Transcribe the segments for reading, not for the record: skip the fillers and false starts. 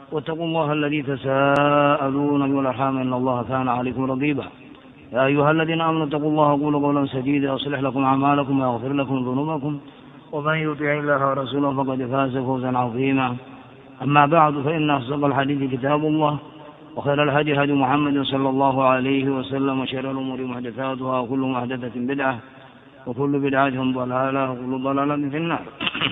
واتقوا الله الذي تساءلون به والأرحام إن الله كان عليكم رقيبا. يا أيها الذين آمنوا اتقوا الله وقولوا قولا سديدا يصلح لكم أعمالكم ويغفر لكم ذنوبكم ومن يطع الله ورسوله فقد فاز فوزا عظيما. أما بعد فإن أصدق الحديث كتاب الله وخير الهدي هدي محمد صلى الله عليه وسلم وشر الأمور محدثاتها وكل محدثة بدعة وكل بدعة ضلالة وكل ضلالة في النار.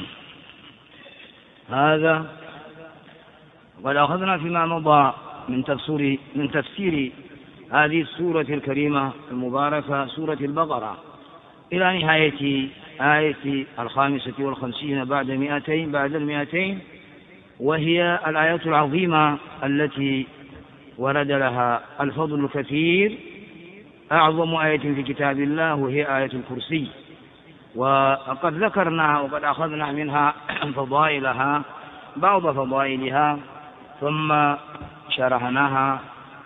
هذا وقد أخذنا فيما مضى من تفسير هذه السورة الكريمة المباركة سورة البقرة إلى نهاية آية 55 بعد 200 وهي الآيات العظيمة التي ورد لها الفضل الكثير. أعظم آية في كتاب الله وهي آية الكرسي، وقد ذكرنا وقد أخذنا منها فضائلها بعض فضائلها ثم شرحناها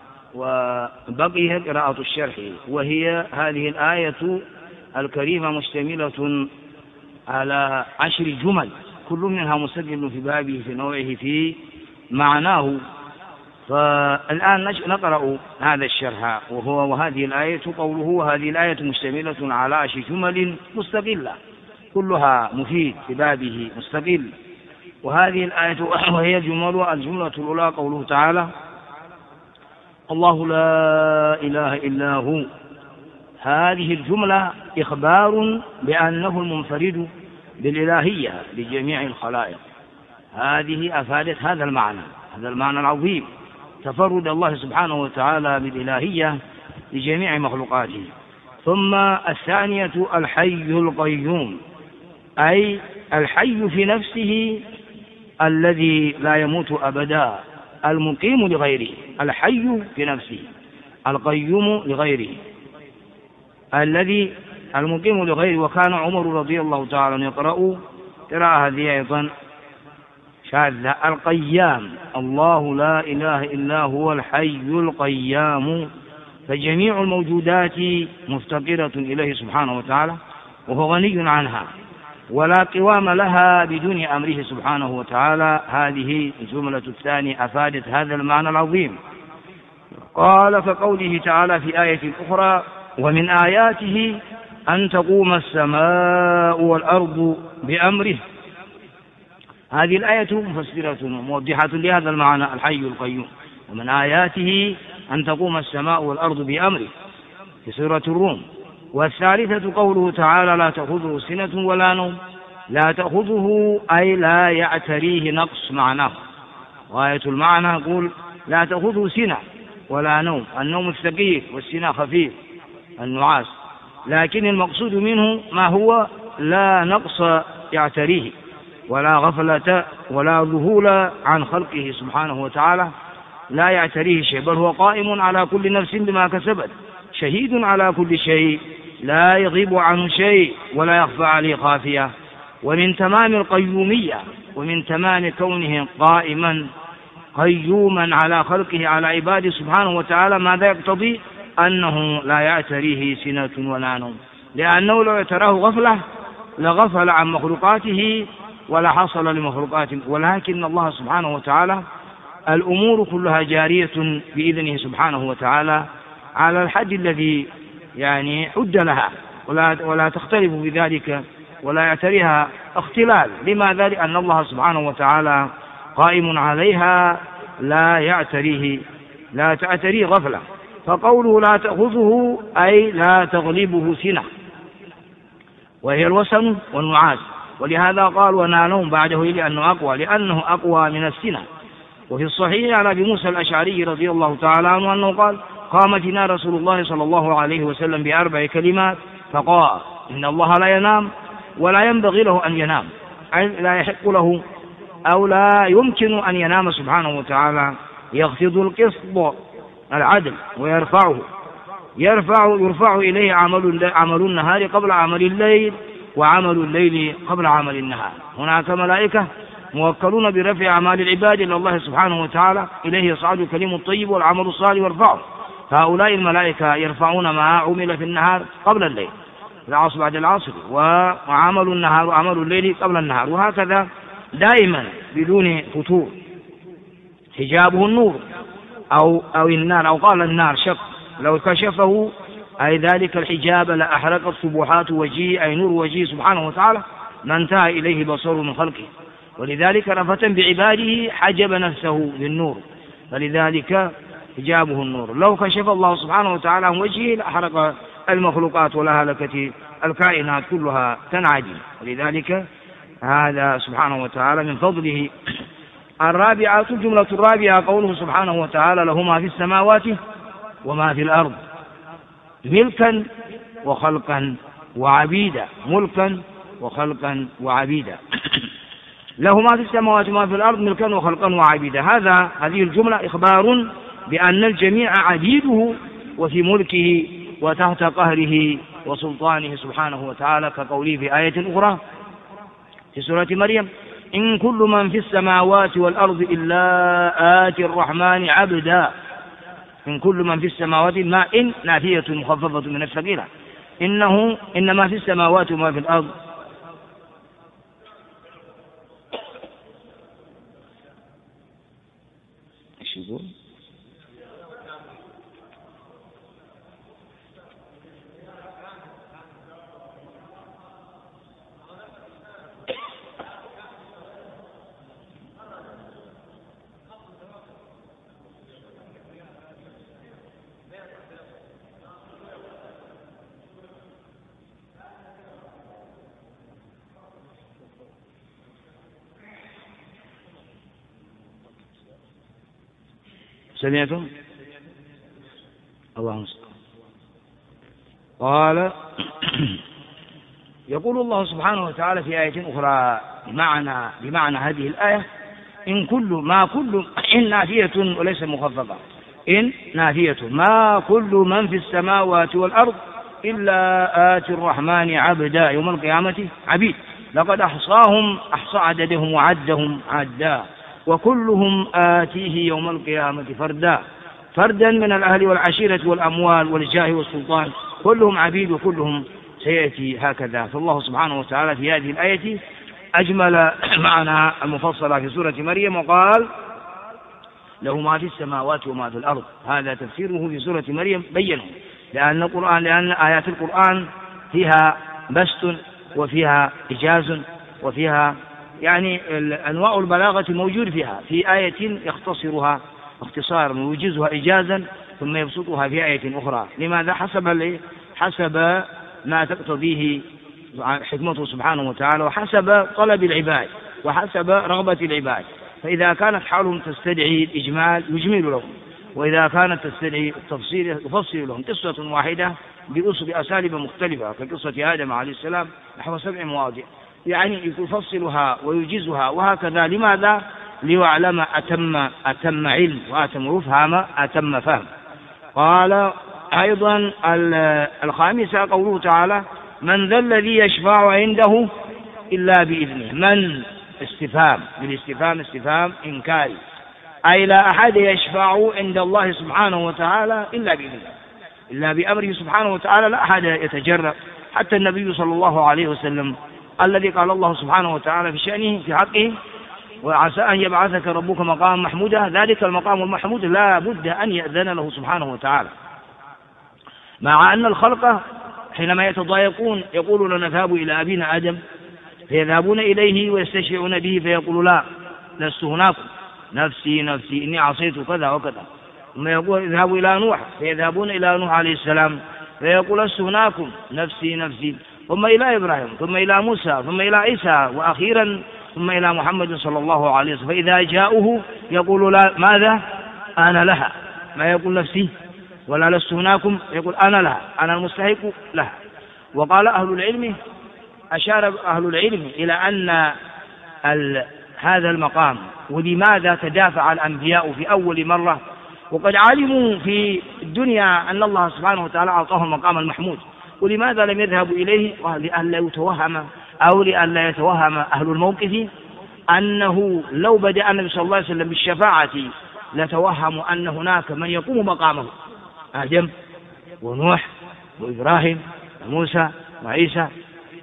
وبقي قراءة الشرح. وهي هذه الآية الكريمة مشتملة على 10 جمل كل منها مستقل في بابه في نوعه في معناه. فالآن نقرأ هذا الشرح وهذه الآية قوله وهذه الآية مشتملة على 10 جمل مستقلة كلها مفيد في بابه مستقل. وهذه الآية وهي الجملة الأولى قوله تعالى الله لا إله إلا هو. هذه الجملة إخبار بأنه المنفرد بالإلهية لجميع الخلائق. هذه أفادت هذا المعنى العظيم، تفرد الله سبحانه وتعالى بالإلهية لجميع مخلوقاته. ثم الثانية الحي القيوم، أي الحي في نفسه الذي لا يموت أبدا المقيم لغيره. الحي في نفسه القيوم لغيره الذي المقيم لغيره. وكان عمر رضي الله تعالى يقرأ قراءة هذه أيضا شاذة القيام الله لا إله إلا هو الحي القيام. فجميع الموجودات مفتقرة إليه سبحانه وتعالى وهو غني عنها ولا قوام لها بدون أمره سبحانه وتعالى. هذه الجملة الثانية أفادت هذا المعنى العظيم. قال كقوله تعالى في آية أخرى ومن آياته أن تقوم السماء والأرض بأمره. هذه الآية مفسرة موضحة لهذا المعنى الحي القيوم. ومن آياته أن تقوم السماء والأرض بأمره في سورة الروم. والثالثة قوله تعالى لا تأخذه سنة ولا نوم. لا تأخذه أي لا يعتريه نقص معناه. غاية المعنى يقول لا تأخذه سنة ولا نوم. النوم الثقيل والسنة خفيف النعاس، لكن المقصود منه ما هو لا نقص يعتريه ولا غفلة ولا ذهول عن خلقه سبحانه وتعالى. لا يعتريه شيء بل هو قائم على كل نفس بما كسبت شهيد على كل شيء لا يغيب عنه شيء ولا يخفى عليه خافية. ومن تمام القيومية ومن تمام كونه قائما قيوما على خلقه على عباده سبحانه وتعالى ماذا يقتضي؟ أنه لا يعتريه سنة ولا نوم، لأنه لو اعتراه غفلة لغفل عن مخلوقاته ولا حصل لمخلوقاته. ولكن الله سبحانه وتعالى الأمور كلها جارية بإذنه سبحانه وتعالى على الحد الذي حد لها ولا تختلف بذلك ولا يعتريها اختلال. لماذا؟ لأن الله سبحانه وتعالى قائم عليها لا تعتريه غفلة. فقوله لا تأخذه أي لا تغلبه سنة وهي الوسن والنعاس. ولهذا قال ونالهم بعده لأنه أقوى من السنة. وفي الصحيح عن أبي موسى الأشعري رضي الله تعالى عنه أنه قال قام فينا رسول الله صلى الله عليه وسلم ب4 كلمات فقال إن الله لا ينام ولا ينبغي له أن ينام، أي لا يحق له أو لا يمكن أن ينام سبحانه وتعالى. يخفض القسط العدل يرفع إليه عمل النهار قبل عمل الليل وعمل الليل قبل عمل النهار. هناك ملائكة موكلون برفع أعمال العباد إلى الله سبحانه وتعالى، إليه يصعد الكلم الطيب والعمل الصالح يرفعه. فهؤلاء الملائكة يرفعون ما عمل في النهار قبل الليل، العصر بعد العصر، وعمل النهار وعمل الليل قبل النهار، وهكذا دائما بدون فتور. حجابه النور أو النار، أو قال النار شق، لو كشفه أي ذلك الحجاب لأحرقت سبحات وجهه أي نور وجهه سبحانه وتعالى ما انتهى إليه بصره من خلقه. ولذلك رفة بعباده حجب نفسه بالنور، فلذلك حجابه النور. لو كشف الله سبحانه وتعالى عن وجهه لأحرق المخلوقات ولهلكت الكائنات كلها تنعدم. ولذلك هذا سبحانه وتعالى من فضله. الرابعة، الجملة الرابعة قوله سبحانه وتعالى له ما في السماوات وما في الأرض ملكا وخلقا وعبيدا، ملكا وخلقا وعبيدا. له ما في السماوات وما في الأرض ملكا وخلقا وعبيدا. هذه الجملة إخبار بأن الجميع عبيده وفي ملكه وتحت قهره وسلطانه سبحانه وتعالى، كقوله في آية أخرى في سورة مريم: إن كل من في السماوات والأرض إلا آتي الرحمن عبدا. إن كل من في السماوات، ما إن نافية مخففة من الثقيلة، إنما في السماوات وما في الأرض ايش يقول؟ سمعتم؟ اللهم صل. قال يقول الله سبحانه وتعالى في آية أخرى بمعنى هذه الآية: إن نافية وليس مخففة، إن نافية ما كل من في السماوات والأرض إلا آتي الرحمن عبدا يوم القيامة عبيد، لقد أحصى عددهم وعدهم عدا، وكلهم آتيه يوم القيامة فردا من الأهل والعشيرة والأموال والجاه والسلطان، كلهم عبيد وكلهم سيأتي هكذا. فالله سبحانه وتعالى في هذه الآية أجمل معنى المفصلة في سورة مريم وقال: له ما في السماوات وما في الأرض. هذا تفسيره في سورة مريم بينه، لأن آيات القرآن فيها بسط وفيها إجاز وفيها يعني أنواع البلاغة موجود فيها، في آية يختصرها اختصارا ويجيزها إجازا ثم يبسطها في آية أخرى. لماذا؟ حسب ما تقتضيه حكمته سبحانه وتعالى، وحسب طلب العباد وحسب رغبة العباد. فإذا كانت حالهم تستدعي الإجمال يجمل لهم، وإذا كانت تستدعي التفصيل يفصل لهم. قصة واحدة بأساليب مختلفة كقصة آدم عليه السلام نحو 7 مواضع، يعني يفصلها ويجيزها وهكذا. لماذا؟ ليعلم أتم علم وأتم يفهم أتم فهم. قال أيضا الخامسة قوله تعالى: من ذا الذي يشفع عنده إلا بإذنه. من استفهام، بالاستفهام استفهام إنكاري، أي لا أحد يشفع عند الله سبحانه وتعالى إلا بإذنه، إلا بأمره سبحانه وتعالى، لا أحد يتجرأ. حتى النبي صلى الله عليه وسلم الذي قال الله سبحانه وتعالى في شأنه في حقه: وعسى أن يبعثك ربك مقام محمودا، ذلك المقام المحمود لا بد أن يأذن له سبحانه وتعالى. مع أن الخلق حينما يتضايقون يقولون: نذهب إلى أبينا آدم، فيذهبون إليه ويستشفعون به فيقول: لا، لست هناكم، نفسي نفسي إني عصيت كذا وكذا. ثم يقول: اذهبوا إلى نوح، فيذهبون إلى نوح عليه السلام فيقول: لست هناكم، نفسي نفسي. ثم إلى إبراهيم، ثم إلى موسى، ثم إلى عيسى، وأخيرا ثم إلى محمد صلى الله عليه وسلم. فإذا جاءوه يقول: لا، ماذا؟ أنا لها. ما يقول نفسي ولا لست هناكم، يقول أنا لها، أنا المستحق لها. وقال أشار أهل العلم إلى أن هذا المقام، ولماذا تدافع الأنبياء في أول مرة وقد علموا في الدنيا أن الله سبحانه وتعالى أعطاه المقام المحمود، ولماذا لم يذهبوا إليه؟ لئلا يتوهم أو لئلا يتوهم أهل الموقف أنه لو بدأ النبي صلى الله عليه وسلم بالشفاعة لتوهموا أن هناك من يقوم مقامه، آدم ونوح وإبراهيم وموسى وعيسى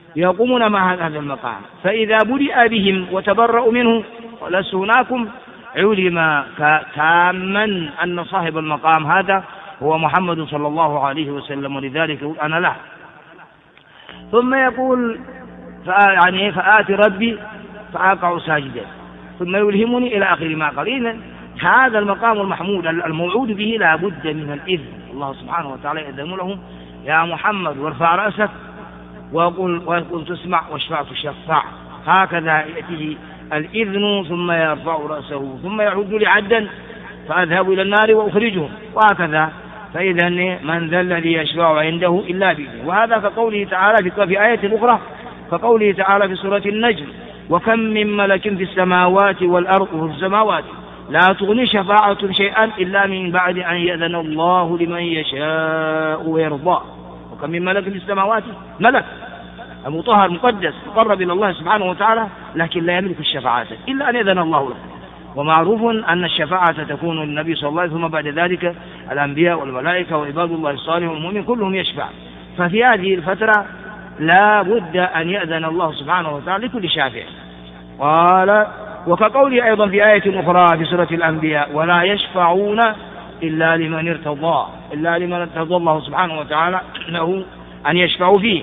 يقومون مع هذا المقام. فإذا بدأ بهم وتبرأوا منه ولست هناكم، علم تاما أن صاحب المقام هذا هو محمد صلى الله عليه وسلم، ولذلك يقول أنا له. ثم يقول فآت ربي فأقع ساجدا، ثم يلهمني إلى آخر ما قال. إذن هذا المقام المحمود الموعود به لا بد من الإذن. الله سبحانه وتعالى يأذن له يا محمد وارفع رأسك وقل تسمع واشفع تشفع. هكذا يأتيه الإذن ثم يرفع رأسه ثم يعود لعدا فأذهب إلى النار وأخرجهم، وهكذا. فإذا من ذا الذي يشفع عنده إلا بإذنه. وهذا كقوله تعالى في آية أخرى، كقوله تعالى في سورة النجم وكم من ملك في السماوات والأرض وفي السماوات لا تغني شفاعة شيئا إلا من بعد أن يأذن الله لمن يشاء ويرضى. وكم من ملك في السماوات، ملك المطهر مقدس مقرب إلى الله سبحانه وتعالى، لكن لا يملك الشفاعة إلا أن يأذن الله له. ومعروف أن الشفاعة تكون للنبي صلى الله عليه وسلم، ثم بعد ذلك الأنبياء والملائكة وعباد الله الصالح والمؤمن كلهم يشفع. ففي هذه الفترة لا بد أن يأذن الله سبحانه وتعالى لكل شافع. قال وكقوله أيضا في آية أخرى في سورة الأنبياء ولا يشفعون إلا لمن ارتضى، إلا لمن ارتضى الله سبحانه وتعالى له أن يشفعوا فيه.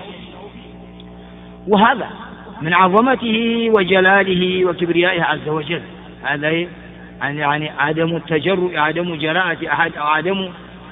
وهذا من عظمته وجلاله وكبريائه عز وجل. هذا يعني عدم التجرؤ، عدم جراءة أحد، أو عدم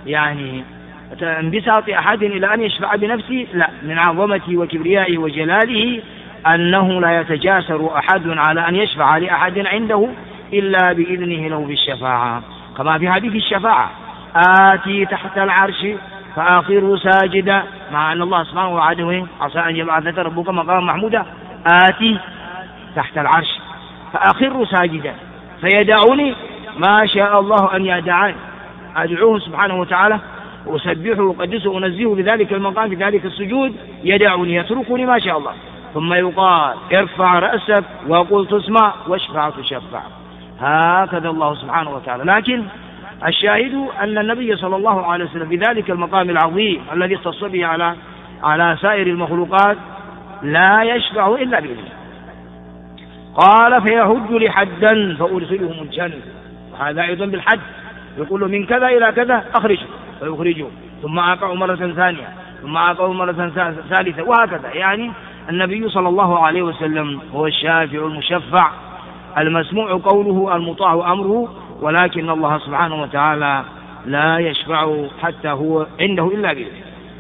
انبساط أحد إلى أن يشفع بنفسه، لا، من عظمته وكبريائه وجلاله أنه لا يتجاسر أحد على أن يشفع لأحد عنده إلا بإذنه له بالشفاعة، كما في حديث الشفاعة آتي تحت العرش فآخره ساجدا، مع أن الله سبحانه وتعالى عسى أن يبعثك ربك مقاما محمودا. آتي تحت العرش فآخره ساجدا فيدعني ما شاء الله أن يدعني، أدعوه سبحانه وتعالى وأسبحه وأقدسه وأنزهه بذلك المقام بذلك السجود، يدعني يتركني ما شاء الله. ثم يقال ارفع رأسك وقل تسمع واشفع تشفع. هكذا الله سبحانه وتعالى. لكن الشاهد أن النبي صلى الله عليه وسلم بذلك المقام العظيم الذي اختص به على سائر المخلوقات لا يشفع إلا بإذنه. قال فيهج لحدا فأدخلهم الجنة. وهذا أيضا بالحد، يقول من كذا إلى كذا أخرجه فيخرجه، ثم أقع مرة ثانية، ثم أقع مرة ثالثة، وهكذا. يعني النبي صلى الله عليه وسلم هو الشافع المشفع المسموع قوله المطاع أمره، ولكن الله سبحانه وتعالى لا يشفع حتى هو عنده إلا بإذنه.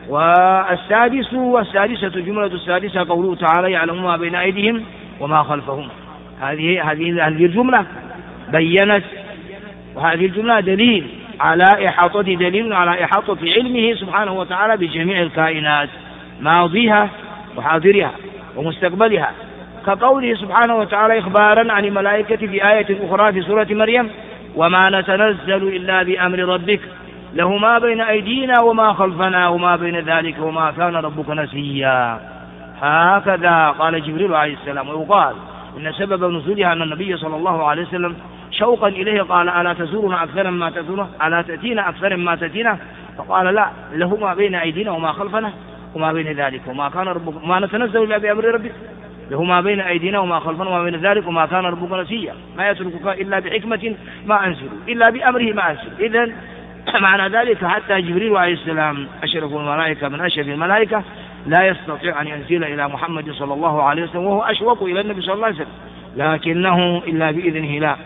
والسادسة جملة السادسة قوله تعالى يعلم ما بين أيديهم وما خلفهم. هذه الجملة بينت، وهذه الجملة دليل على إحاطة علمه سبحانه وتعالى بجميع الكائنات ماضيها وحاضرها ومستقبلها، كقوله سبحانه وتعالى إخبارا عن الملائكة في آية أخرى في سورة مريم وما نتنزل إلا بأمر ربك له ما بين أيدينا وما خلفنا وما بين ذلك وما كان ربك نسيا. هكذا قال جبريل عليه السلام. ويقال إن سبب نزولها أن النبي صلى الله عليه وسلم شوقا إليه قال ألا تزورنا أكثر ما تزورنا، ألا تأتينا أكثر ما تأتينا؟ فقال لا، له ما بين أيدينا وما خلفنا وما بين ذلك وما كان ربك ما نتنزل إلا بأمر ربك له ما بين أيدينا وما خلفنا وما بين ذلك وما كان ربك نسيا، ما يتركك إلا بحكمة ما أنزل إلا بأمره ما أنزل. إذن معنى ذلك حتى جبريل عليه السلام أشرف الملائكة من أشرف الملائكة لا يستطيع أن ينزل إلى محمد صلى الله عليه وسلم وهو أشوق إلى النبي صلى الله عليه وسلم، لكنه إلا بإذنه لا.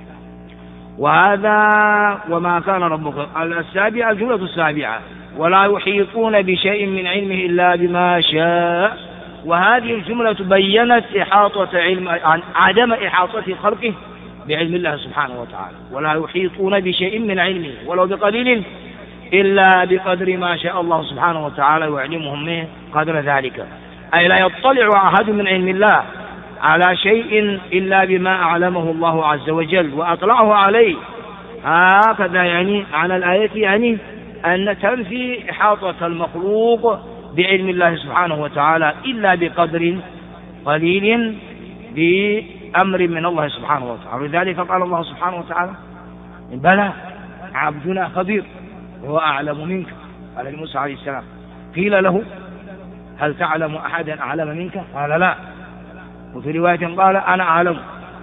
وهذا وما كان ربك. السابعة الجملة السابعة ولا يحيطون بشيء من علمه إلا بما شاء. وهذه الجملة بينت عدم إحاطة خلقه بعلم الله سبحانه وتعالى. ولا يحيطون بشيء من علمه ولو بقليل إلا بقدر ما شاء الله سبحانه وتعالى ويعلمهم منه قدر ذلك، أي لا يطلع أحد من علم الله على شيء إلا بما أعلمه الله عز وجل وأطلعه عليه. هكذا يعني على الآية يعني أن تنفي إحاطة المخلوق بعلم الله سبحانه وتعالى إلا بقدر قليل بأمر من الله سبحانه وتعالى. لذلك قال الله سبحانه وتعالى بلى عبدنا خبير وهو أعلم منك، قال لموسى عليه السلام. قيل له هل تعلم أحدا أعلم منك؟ قال لا. وفي رواية قال أنا أعلم.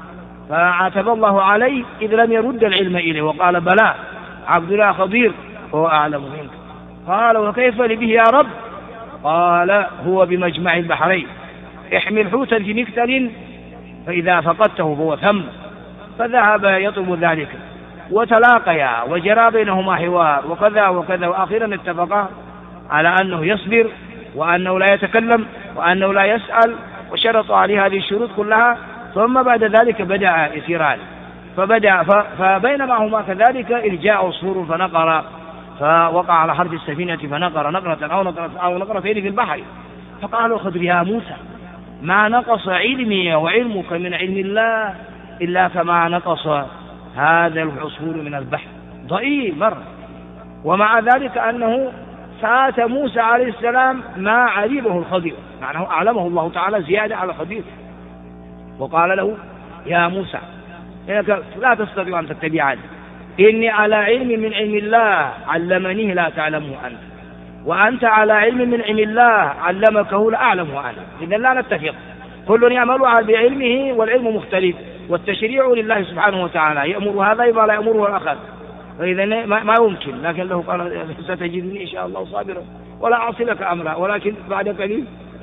فعاتب الله عليه إذ لم يرد العلم إليه وقال بلى عبد الله خضير وهو أعلم منك. قال وكيف لي به يا رب؟ قال هو بمجمع البحرين، احمل حوتا في مكتل فإذا فقدته فهو ثم. فذهب يطلب ذلك وتلاقيا وجرى بينهما حوار وكذا وكذا، وأخيرا اتفقا على أنه يصبر وأنه لا يتكلم وأنه لا يسأل، وشرط عليه هذه الشروط كلها. ثم بعد ذلك بدأ يسيران، فبينما هما كذلك إذ جاء عصفور فنقر، فوقع على حرف السفينة فنقر نقرة أو نقرتين في البحر. فقال الخضر يا موسى ما نقص علمي وعلمك من علم الله إلا كما نقص هذا العصفور من البحر، ضئيل مرة. ومع ذلك أنه فات موسى عليه السلام ما علمه الخضر، معناه أعلمه الله تعالى زيادة على الخضر، وقال له يا موسى إنك لا تستطيع أن تتبعني، إني على علم من علم الله علمنيه لا تعلمه أنت، وأنت على علم من علم الله علمكه لا أعلمه أنا. إذن لا نتفق، كل يعمل بعلمه والعلم مختلف، والتشريع لله سبحانه وتعالى، يأمر هذا بما لا يأمره الآخر. فإذا ما يمكن، لكن له قال ستجدني إن شاء الله صابرا ولا أعصي لك أمرا، ولكن بعد قليل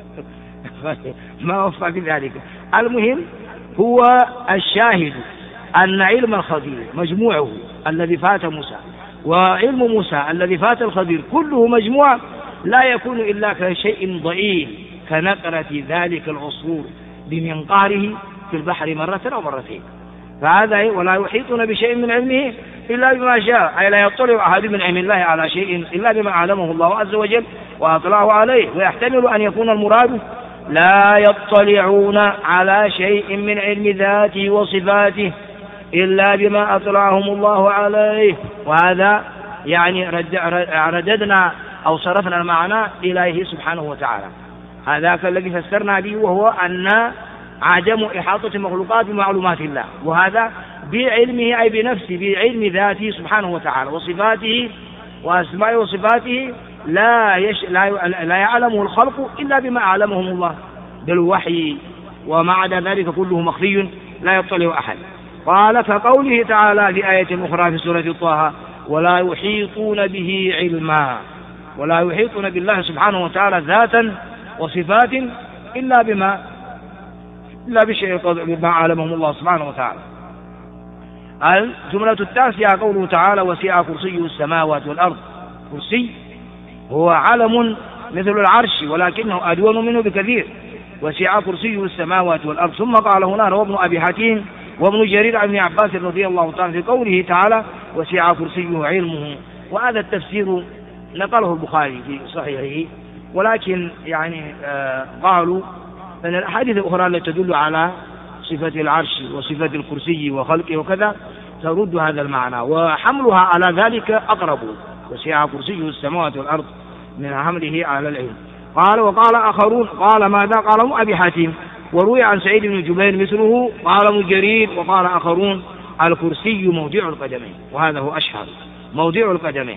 ما وفى بذلك. المهم هو الشاهد أن علم الخضير مجموعه الذي فات موسى وعلم موسى الذي فات الخضير كله مجموع لا يكون إلا كشيء ضئيل كنقرة ذلك العصفور بمنقاره في البحر مرة أو مرتين. فهذا ولا يحيطون بشيء من علمه إلا بما شاء، أي لا يطلع أحد من علم الله على شيء إلا بما علمه الله عز وجل وأطلعه عليه. ويحتمل أن يكون المراد لا يطلعون على شيء من علم ذاته وصفاته إلا بما أطلعهم الله عليه، وهذا يعني رددنا أو صرفنا المعنى إليه سبحانه وتعالى. هذاك الذي فسرنا به وهو أن عدم إحاطة المخلوقات بمعلومات الله، وهذا بعلمه أي بنفسه بعلم ذاته سبحانه وتعالى وصفاته وأسمائه وصفاته لا يعلمه الخلق إلا بما أعلمهم الله بالوحي، وما عدا ذلك كله مخفي لا يطلع أحد. قال كقوله تعالى في آية أخرى في سورة طه ولا يحيطون به علما، ولا يحيطون بالله سبحانه وتعالى ذاتا وصفات إلا بشيء بما علمهم الله سبحانه وتعالى. الجملة التاسعة قوله تعالى وسع كرسيه السماوات والأرض. كرسي هو علم مثل العرش ولكنه أدون منه بكثير، وسع كرسيه السماوات والأرض. ثم قال هنا رواه ابن أبي حاتم وابن جرير عن ابن عباس رضي الله تعالى في قوله تعالى وسع كرسيه علمه، وهذا التفسير نقله البخاري في صحيحه، ولكن يعني قالوا أن الأحاديث الأخرى التي تدل على صفة العرش وصفة الكرسي وخلقه وكذا ترد هذا المعنى، وحملها على ذلك أقرب، وسع كرسيه السماوات والأرض من حمله على العلم. قال وقال آخرون قال ماذا؟ قال ابن أبي حاتم وروي عن سعيد بن جبير مثله، قال ابن جرير وقال آخرون الكرسي موضع القدمين، وهذا هو أشهر موضع القدمين.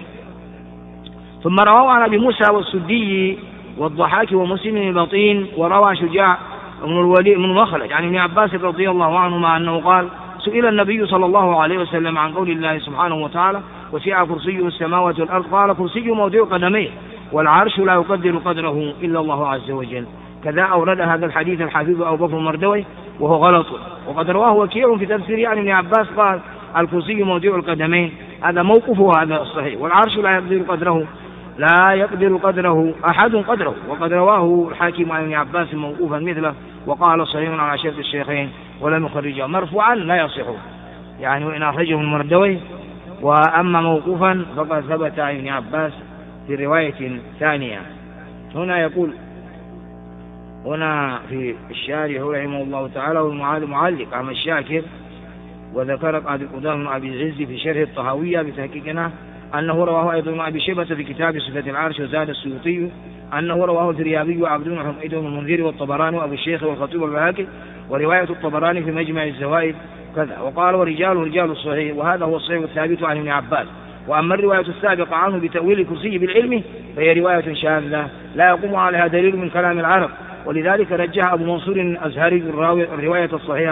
ثم رواه عن أبي موسى والسدي والضحاك ومسلم البطين، وروى شجاع بن الوليد من مخلد عن ابن عباس رضي الله عنهما أنه قال سئل النبي صلى الله عليه وسلم عن قول الله سبحانه وتعالى وسع كرسيه السماوات والأرض، قال كرسي موضع قدميه والعرش لا يقدر قدره إلا الله عز وجل. كذا أورد هذا الحديث الحافظ أبو بكر المردوي وهو غلط، وقد رواه وكيع في تفسيره عن ابن عباس قال الكرسي موضع القدمين، هذا موقفه هذا الصحيح، والعرش لا يقدر قدره أحد قدره، وقد رواه الحاكم عن ابن عباس موقوفا مثله وقال صحيح على شرط الشيخين ولم يخرجه، مرفوعا لا يصح يعني وإن أخرجه المردوي، وأما موقوفا فقد ثبت عن ابن عباس في رواية ثانية. هنا يقول هنا في الشارح رحمه الله تعالى والمعلق عن الشاكر وذكر قاضي القضاة بن أبي العز في شرح الطهاوية بتحقيقنا أنه رواه أيضا ابن أبي شيبة في كتاب صفة العرش، وزاد السيوطي أنه رواه الفريابي وعبد بن حميد والمنذر والطبراني وأبو الشيخ والخطيب والبهاقي، ورواية الطبراني في مجمع الزوائد كذا. وقال ورجال رجال الصحيح، وهذا هو الصحيح الثابت عن ابن عباس. وأما الرواية السابقة عنه بتأويل الكرسي بالعلم فهي رواية شاذة لا يقوم عليها دليل من كلام العرب، ولذلك رجح أبو منصور الأزهري الرواية الصحيحة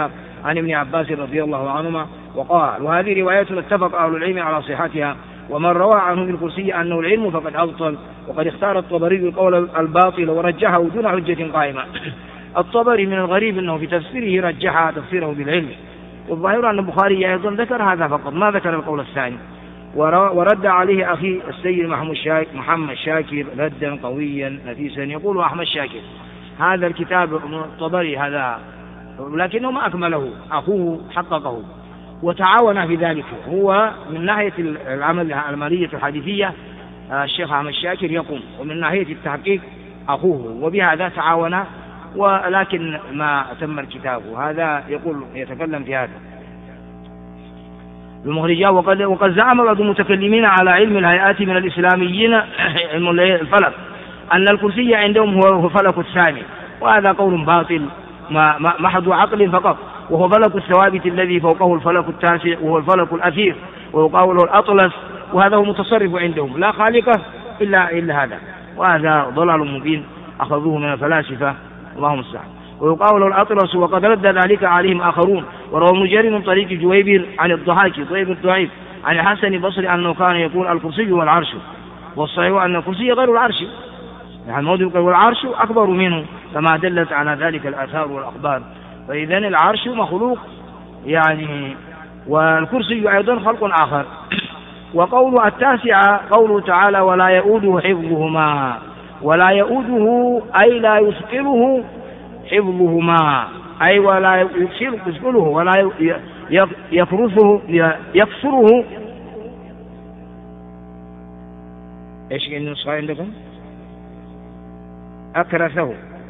عن ابن عباس رضي الله عنهما وقال. وهذه رواية اتفق أهل العلم على صحتها، ومن روى عنه بالكرسي أنه العلم فقد أبطل، وقد اختار الطبري القول الباطل ورجحه دون حجة قائمة. الطبري من الغريب أنه في تفسيره رجح تفسيره بالعلم، والظاهر أن البخاري أيضا ذكر هذا فقط ما ذكر القول الثاني، ورد عليه أخي السيد محمد شاكر ردا قويا نفيسا. يقول أحمد شاكر هذا الكتاب الطبري هذا، لكنه ما أكمله، أخوه حققه وتعاون في ذلك. هو من ناحية العملية الحديثية الشيخ أحمد شاكر يقوم، ومن ناحية التحقيق أخوه، وبهذا تعاون، ولكن ما تم الكتاب. وهذا يقول يتكلم في هذا المخرجات. وقد زعم بعض المتكلمين على علم الهيئات من الإسلاميين علم الفلك أن الكرسي عندهم هو فلك الثاني، وهذا قول باطل محض عقل فقط، وهو فلك الثوابت الذي فوقه الفلك التاسع وهو الفلك الأثير ويقال له الأطلس، وهذا هو متصرف عندهم لا خالق إلا هذا، وهذا ضلال مبين أخذوه من الفلاسفة اللهم المستعان. ويقال له الأطلس، وقد رد ذلك عليهم آخرون. وروى مجرد من طريق جويبر عن الضحاك طيب الضعيف عن الحسن البصري أنه كان يقول الكرسي والعرش، والصحيح أن الكرسي غير العرش، يعني الموضوع والعرش أكبر منه كما دلت على ذلك الآثار والأخبار. فإذن العرش مخلوق يعني، والكرسي أيضا خلق آخر. وقول التاسعة قوله تعالى ولا يؤوده حفظهما، ولا يؤوده أي لا يثقله حفظهما، أي ولا يثقله ولا يكسره. إيش النسخة عندكم؟ أكرثه،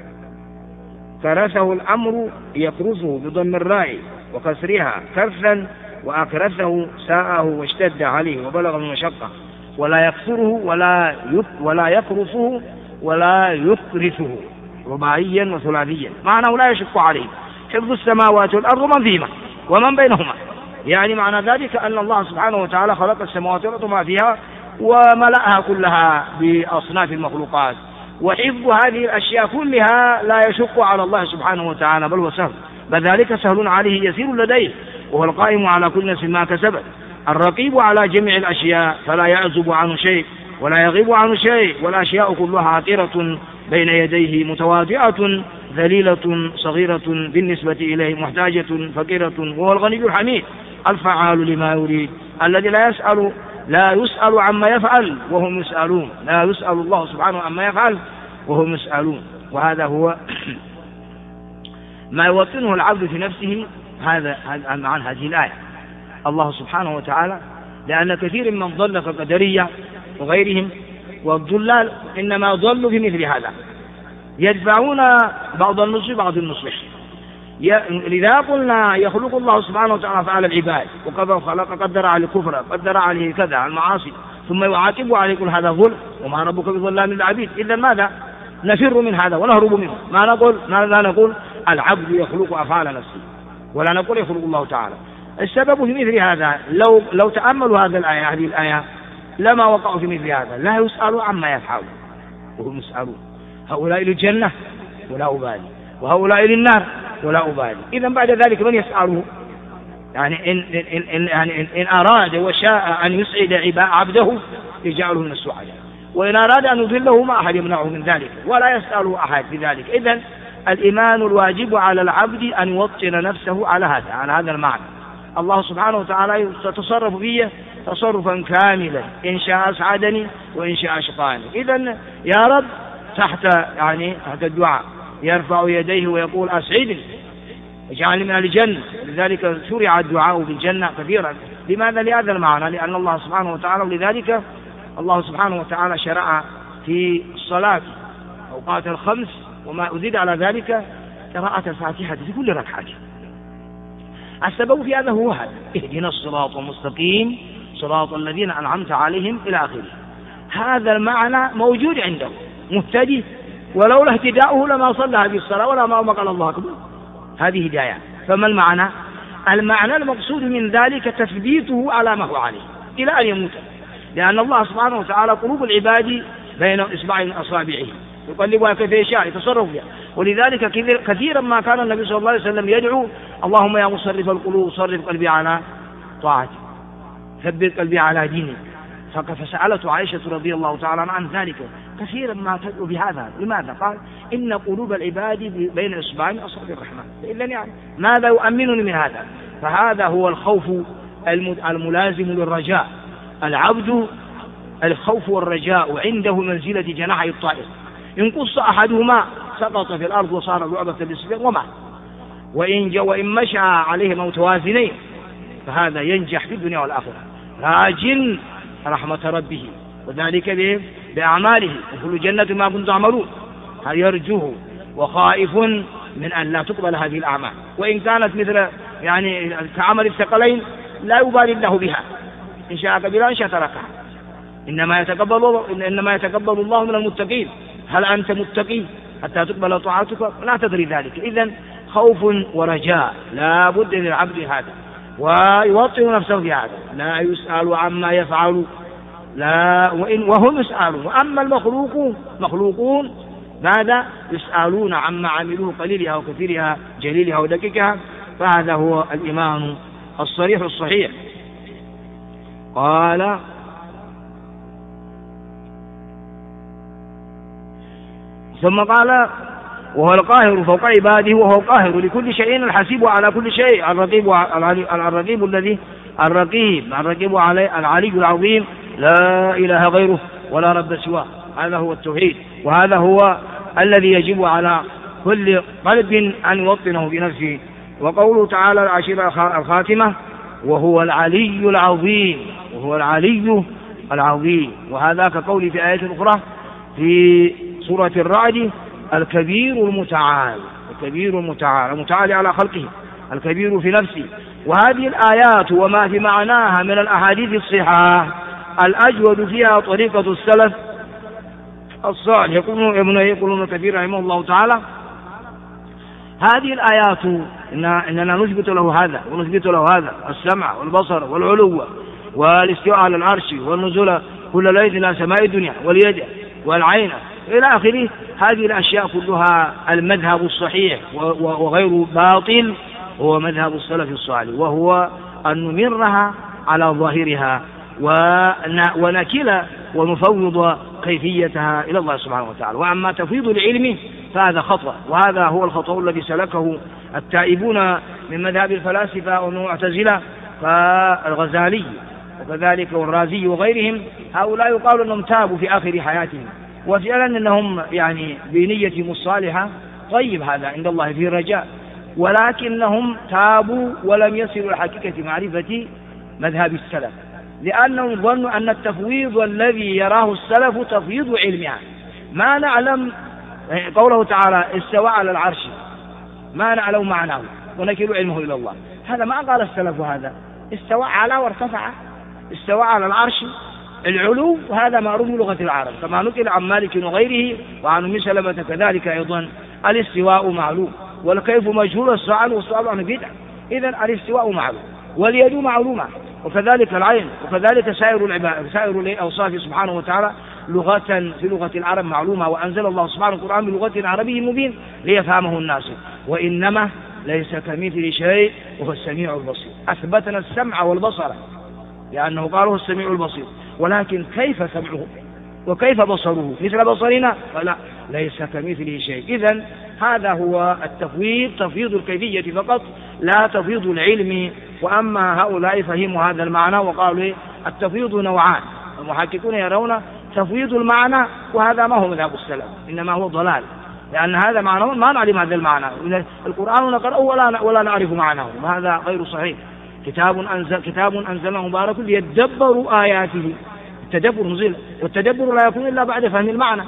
كرثه الأمر يكرثه بضم الراء وكسرها كرثا، وأكرثه ساءه واشتد عليه وبلغ من مشقة. ولا يكسره ولا يكرثه ولا يكرثه، رباعيا وثلاثيا، معناه لا يشق عليه. حفظ السماوات والأرض من فيهما ومن بينهما، يعني معنى ذلك أن الله سبحانه وتعالى خلق السماوات والأرض وما فيها وملأها كلها بأصناف المخلوقات، وحفظ هذه الأشياء كلها لا يشق على الله سبحانه وتعالى، بل هو سهل، بل ذلك سهل عليه يسير لديه، وهو القائم على كل نفس ما كسبت، الرقيب على جميع الأشياء فلا يعزب عنه شيء ولا يغيب عنه شيء، والأشياء كلها عاطرة بين يديه متواضعة ذليلة صغيرة بالنسبة إليه، محتاجة فقيرة، وهو الغني الحميد الفعال لما يريد، الذي لا يسأل عما يفعل وهم يسألون، لا يسأل الله سبحانه عما يفعل وهم يسألون. وهذا هو ما يوطنه العبد في نفسه، هذا معنى هذه الآية. الله سبحانه وتعالى، لأن كثير من ضل كقدرية وغيرهم، والضلال إنما ضلوا في مثل هذا، يدفعون بعض النصح بعض النصح. لذا قلنا يخلق الله سبحانه وتعالى أفعال العباد، وكذا خلق قدر عليه الكفر قدر عليه كذا المعاصي، ثم يعاقب عليه كل هذا ظلم، وما ربك بظلام للعبيد. إذا ماذا نفر من هذا ونهرب منه؟ لا نقول العبد يخلق أفعال نفسه، ولا نقول يخلق الله تعالى. السبب في مثل هذا لو تأملوا هذه الآية لما وقعوا في مثل هذا، لا يسألوا عما يفعلون وهم يسألون. هؤلاء للجنة ولا أبالي، وهؤلاء للنار ولا أبالي. إذن بعد ذلك من يسأله؟ يعني إن أراد وشاء أن يسعد عبده يجعله من السعداء، وإن أراد أن يضله ما أحد يمنعه من ذلك، ولا يسأله أحد في ذلك. إذن الإيمان الواجب على العبد أن يوطن نفسه على هذا المعنى. الله سبحانه وتعالى يتصرف فيه تصرفا كاملا، إن شاء أسعدني وإن شاء أشقاني. إذن يا رب تحت الدعاء يرفع يديه ويقول أسعدني اجعلني من الجنة. لذلك شرع الدعاء بالجنة كثيرا. لماذا؟ لهذا المعنى، لأن الله سبحانه وتعالى، ولذلك الله سبحانه وتعالى شرع في الصلاة أوقات الخمس وما أزيد على ذلك قراءة الفاتحة في كل ركعة. السبب في هذا هو هذا: اهدنا الصراط المستقيم صراط الذين أنعمت عليهم إلى آخره. هذا المعنى موجود عنده مهتدي، ولولا اهتداؤه لما صلى هذه الصلاة ولا ما قال الله أكبر. هذه هداية. فما المعنى؟ المعنى المقصود من ذلك تثبيته على ما هو عليه إلى أن يموت، لأن الله سبحانه وتعالى قلوب العباد بين إصبع من أصابعه يقلبها كيف يشاء يتصرف فيها. ولذلك كثيرا ما كان النبي صلى الله عليه وسلم يدعو اللهم يا مصرف القلوب صرف قلبي على طاعتك، ثبت قلبي على دينك. فسألته عائشة رضي الله تعالى عن ذلك كثيرا ما تدعو بهذا. لماذا؟ قال إن قلوب العباد بين إصبعين من أصابع الرحمن، فإن لم يعني ماذا يؤمنني من هذا؟ فهذا هو الخوف الملازم للرجاء. العبد الخوف والرجاء عنده منزلة جناحي الطائر، إن قص أحدهما سقط في الأرض وصار لعبة بالسبيل ومات، وإن مشى عليهما متوازنين فهذا ينجح في الدنيا والآخرة. راجٍ رحمة ربه وذلك بأعماله، وكل جنة ما كنتم تعملون، هل يرجوه وخائف من أن لا تقبل هذه الأعمال، وإن كانت مثل يعني كعمل الثقلين لا يبالي الله بها، إن شاء قبلها إن شاء تركها. إنما يتقبل الله من المتقين. هل أنت متقي حتى تقبل طاعتك؟ لا تدري ذلك. إذن خوف ورجاء لا بد للعبد هذا، ويوطن نفسه في هذا، لا يسأل عما يفعل وهم يسألون. وأما مخلوقون ماذا؟ يسألون عما عملوه قليلها وكثيرها جليلها ودقيقها. فهذا هو الإيمان الصريح الصحيح. قال ثم قال وهو القاهر فوق عباده وهو القاهر لكل شيء الحسيب على كل شيء الرقيب العلي العظيم لا إله غيره ولا رب سواه. هذا هو التوحيد، وهذا هو الذي يجب على كل قلب أن يوطنه بنفسه. وقوله تعالى العشيرة الخاتمة وهو العلي العظيم، وهذا كقول في آية أخرى في سورة الرعد الكبير المتعال المتعال على خلقه، الكبير في نفسه. وهذه الآيات وما في معناها من الأحاديث الصحاح الأجود فيها طريقة السلف الصالح. يقول ابن كثير رحمه الله تعالى هذه الآيات إننا نثبت له هذا السمع والبصر والعلو والاستواء على العرش والنزول كل ليلة إلى سماء الدنيا واليد والعين إلى آخره. هذه الأشياء كلها المذهب الصحيح وغير باطل هو مذهب السلف الصالح، وهو أن نمرها على ظاهرها ونكل ونفوض كيفيتها إلى الله سبحانه وتعالى. وأما تفويض العلم فهذا خطأ، وهذا هو الخطأ الذي سلكه التائبون من مذهب الفلاسفة والمعتزلة كالغزالي وكذلك والرازي وغيرهم. هؤلاء يقال أنهم تابوا في آخر حياتهم، وفعلا أنهم يعني بنيتهم الصالحة طيب، هذا عند الله فيه رجاء، ولكنهم تابوا ولم يصلوا لحقيقة معرفة مذهب السلف، لأنهم ظنوا أن التفويض الذي يراه السلف تفويض علمها. ما نعلم قوله تعالى استوى على العرش، ما نعلم معناه ونكل علمه إلى الله، هذا ما قال السلف، هذا استوى على وارتفع، استوى على العرش العلو، وهذا معروف بلغة العرب كما نقل عن مالك وغيره وعن أم سلمة كذلك أيضا. الاستواء معلوم والكيف مجهول، والسؤال عنه بدعة. إذن الاستواء معلوم واليد معلومة، وكذلك العين، وكذلك سائر الأوصاف سبحانه وتعالى لغة في لغة العرب معلومة. وأنزل الله سبحانه القرآن بلغة عربي مبين ليفهمه الناس. وإنما ليس كمثل شيء وهو السميع البصير. أثبتنا السمع والبصر لأنه قاله السميع البصير، ولكن كيف سمعه وكيف بصره مثل بصرنا؟ فلا، ليس كمثله شيء. إذن هذا هو التفويض، تفويض الكيفية فقط لا تفويض العلم. وأما هؤلاء فهموا هذا المعنى وقالوا التفويض نوعان، المحققون يرون تفويض المعنى، وهذا ما هو مذهب السلف، إنما هو ضلال، لأن هذا معنى ما نعلم هذا المعنى، القرآن نقرأه ولا نعرف معناه، وهذا غير صحيح. كتاب أنزلناه مبارك ليدبروا آياته، التدبر نزل، والتدبر لا يكون إلا بعد فهم المعنى.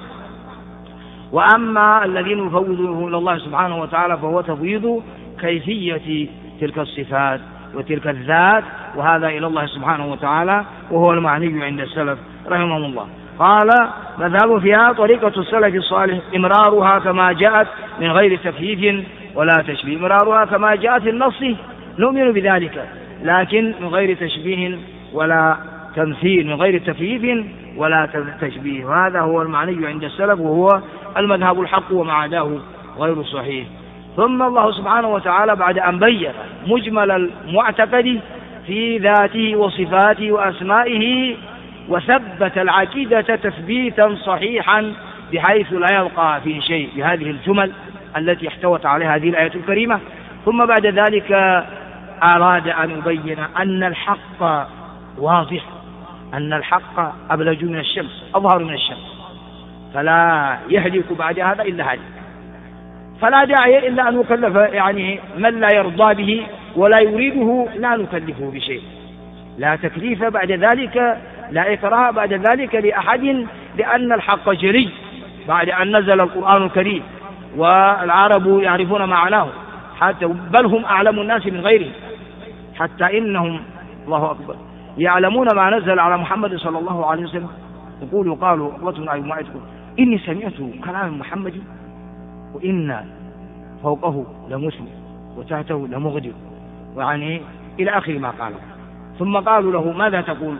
وأما الذين يفوضونه إلى الله سبحانه وتعالى فهو تفويض كيفية تلك الصفات وتلك الذات، وهذا إلى الله سبحانه وتعالى، وهو المعني عند السلف رحمهم الله. قال مذهب فيها طريقة السلف الصالح إمرارها كما جاءت من غير تكييف ولا تشبيه. إمرارها كما جاءت النص نؤمن بذلك، لكن من غير تشبيه ولا تمثيل، من غير تكييف ولا تشبيه، وهذا هو المعني عند السلف، وهو المذهب الحق، وما عداه غير صحيح. ثم الله سبحانه وتعالى بعد أن بين مجمل المعتقد في ذاته وصفاته وأسمائه وثبت العقيدة تثبيتا صحيحا بحيث لا يبقى في شيء بهذه الجمل التي احتوت عليها هذه الآية الكريمة، ثم بعد ذلك أراد أن يبين أن الحق واضح، أن الحق أبلج من الشمس أظهر من الشمس، فلا يهلك بعد هذا إلا هذا، فلا داعي إلا أن نكلف يعني من لا يرضى به ولا يريده لا نكلفه بشيء، لا تكليف بعد ذلك، لا إكراه بعد ذلك لأحد، لأن الحق جري بعد أن نزل القرآن الكريم والعرب يعرفون معناه، حتى بل هم أعلم الناس من غيره، حتى إنهم الله أكبر يعلمون ما نزل على محمد صلى الله عليه وسلم. قالوا أخوتنا أي معتكم إني سمعت كلام محمد وإن فوقه لمسلم وتحته لمغدر، وعني إلى آخر ما قال. ثم قالوا له ماذا تقول؟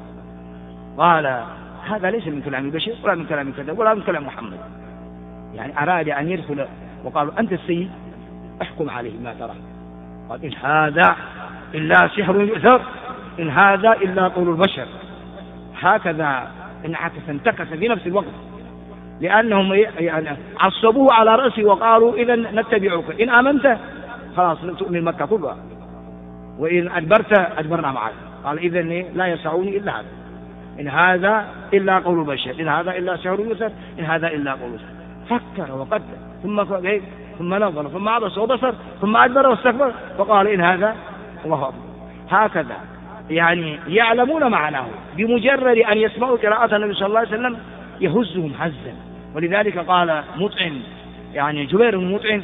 قال هذا ليس من كلام البشر ولا من كلام كذا ولا من كلام محمد، يعني أراد أن يدخل. وقالوا أنت السيد احكم عليه ما ترى. قال إن هذا إلا سحر يؤثر، إن هذا إلا قول البشر. هكذا انتكس في نفس الوقت، لأنهم يعني عصبوه على رأسه وقالوا إذا نتبعك، إن آمنت خلاص تؤمن مكة كلها، وإن أدبرت أدبرنا معك. قال إذا لا يسعوني إلا هذا، إن هذا إلا قول البشر، إن هذا إلا سحر يؤثر، إن هذا إلا قول البشر. فكر وقدر ثم نظر ثم عبس وبصر ثم أدبر واستكبر فقال إن هذا الله أكبر. هكذا يعني يعلمون معناه بمجرد أن يسمعوا قراءة النبي صلى الله عليه وسلم يهزهم هزا. ولذلك قال مطعم يعني جبير بن مطعم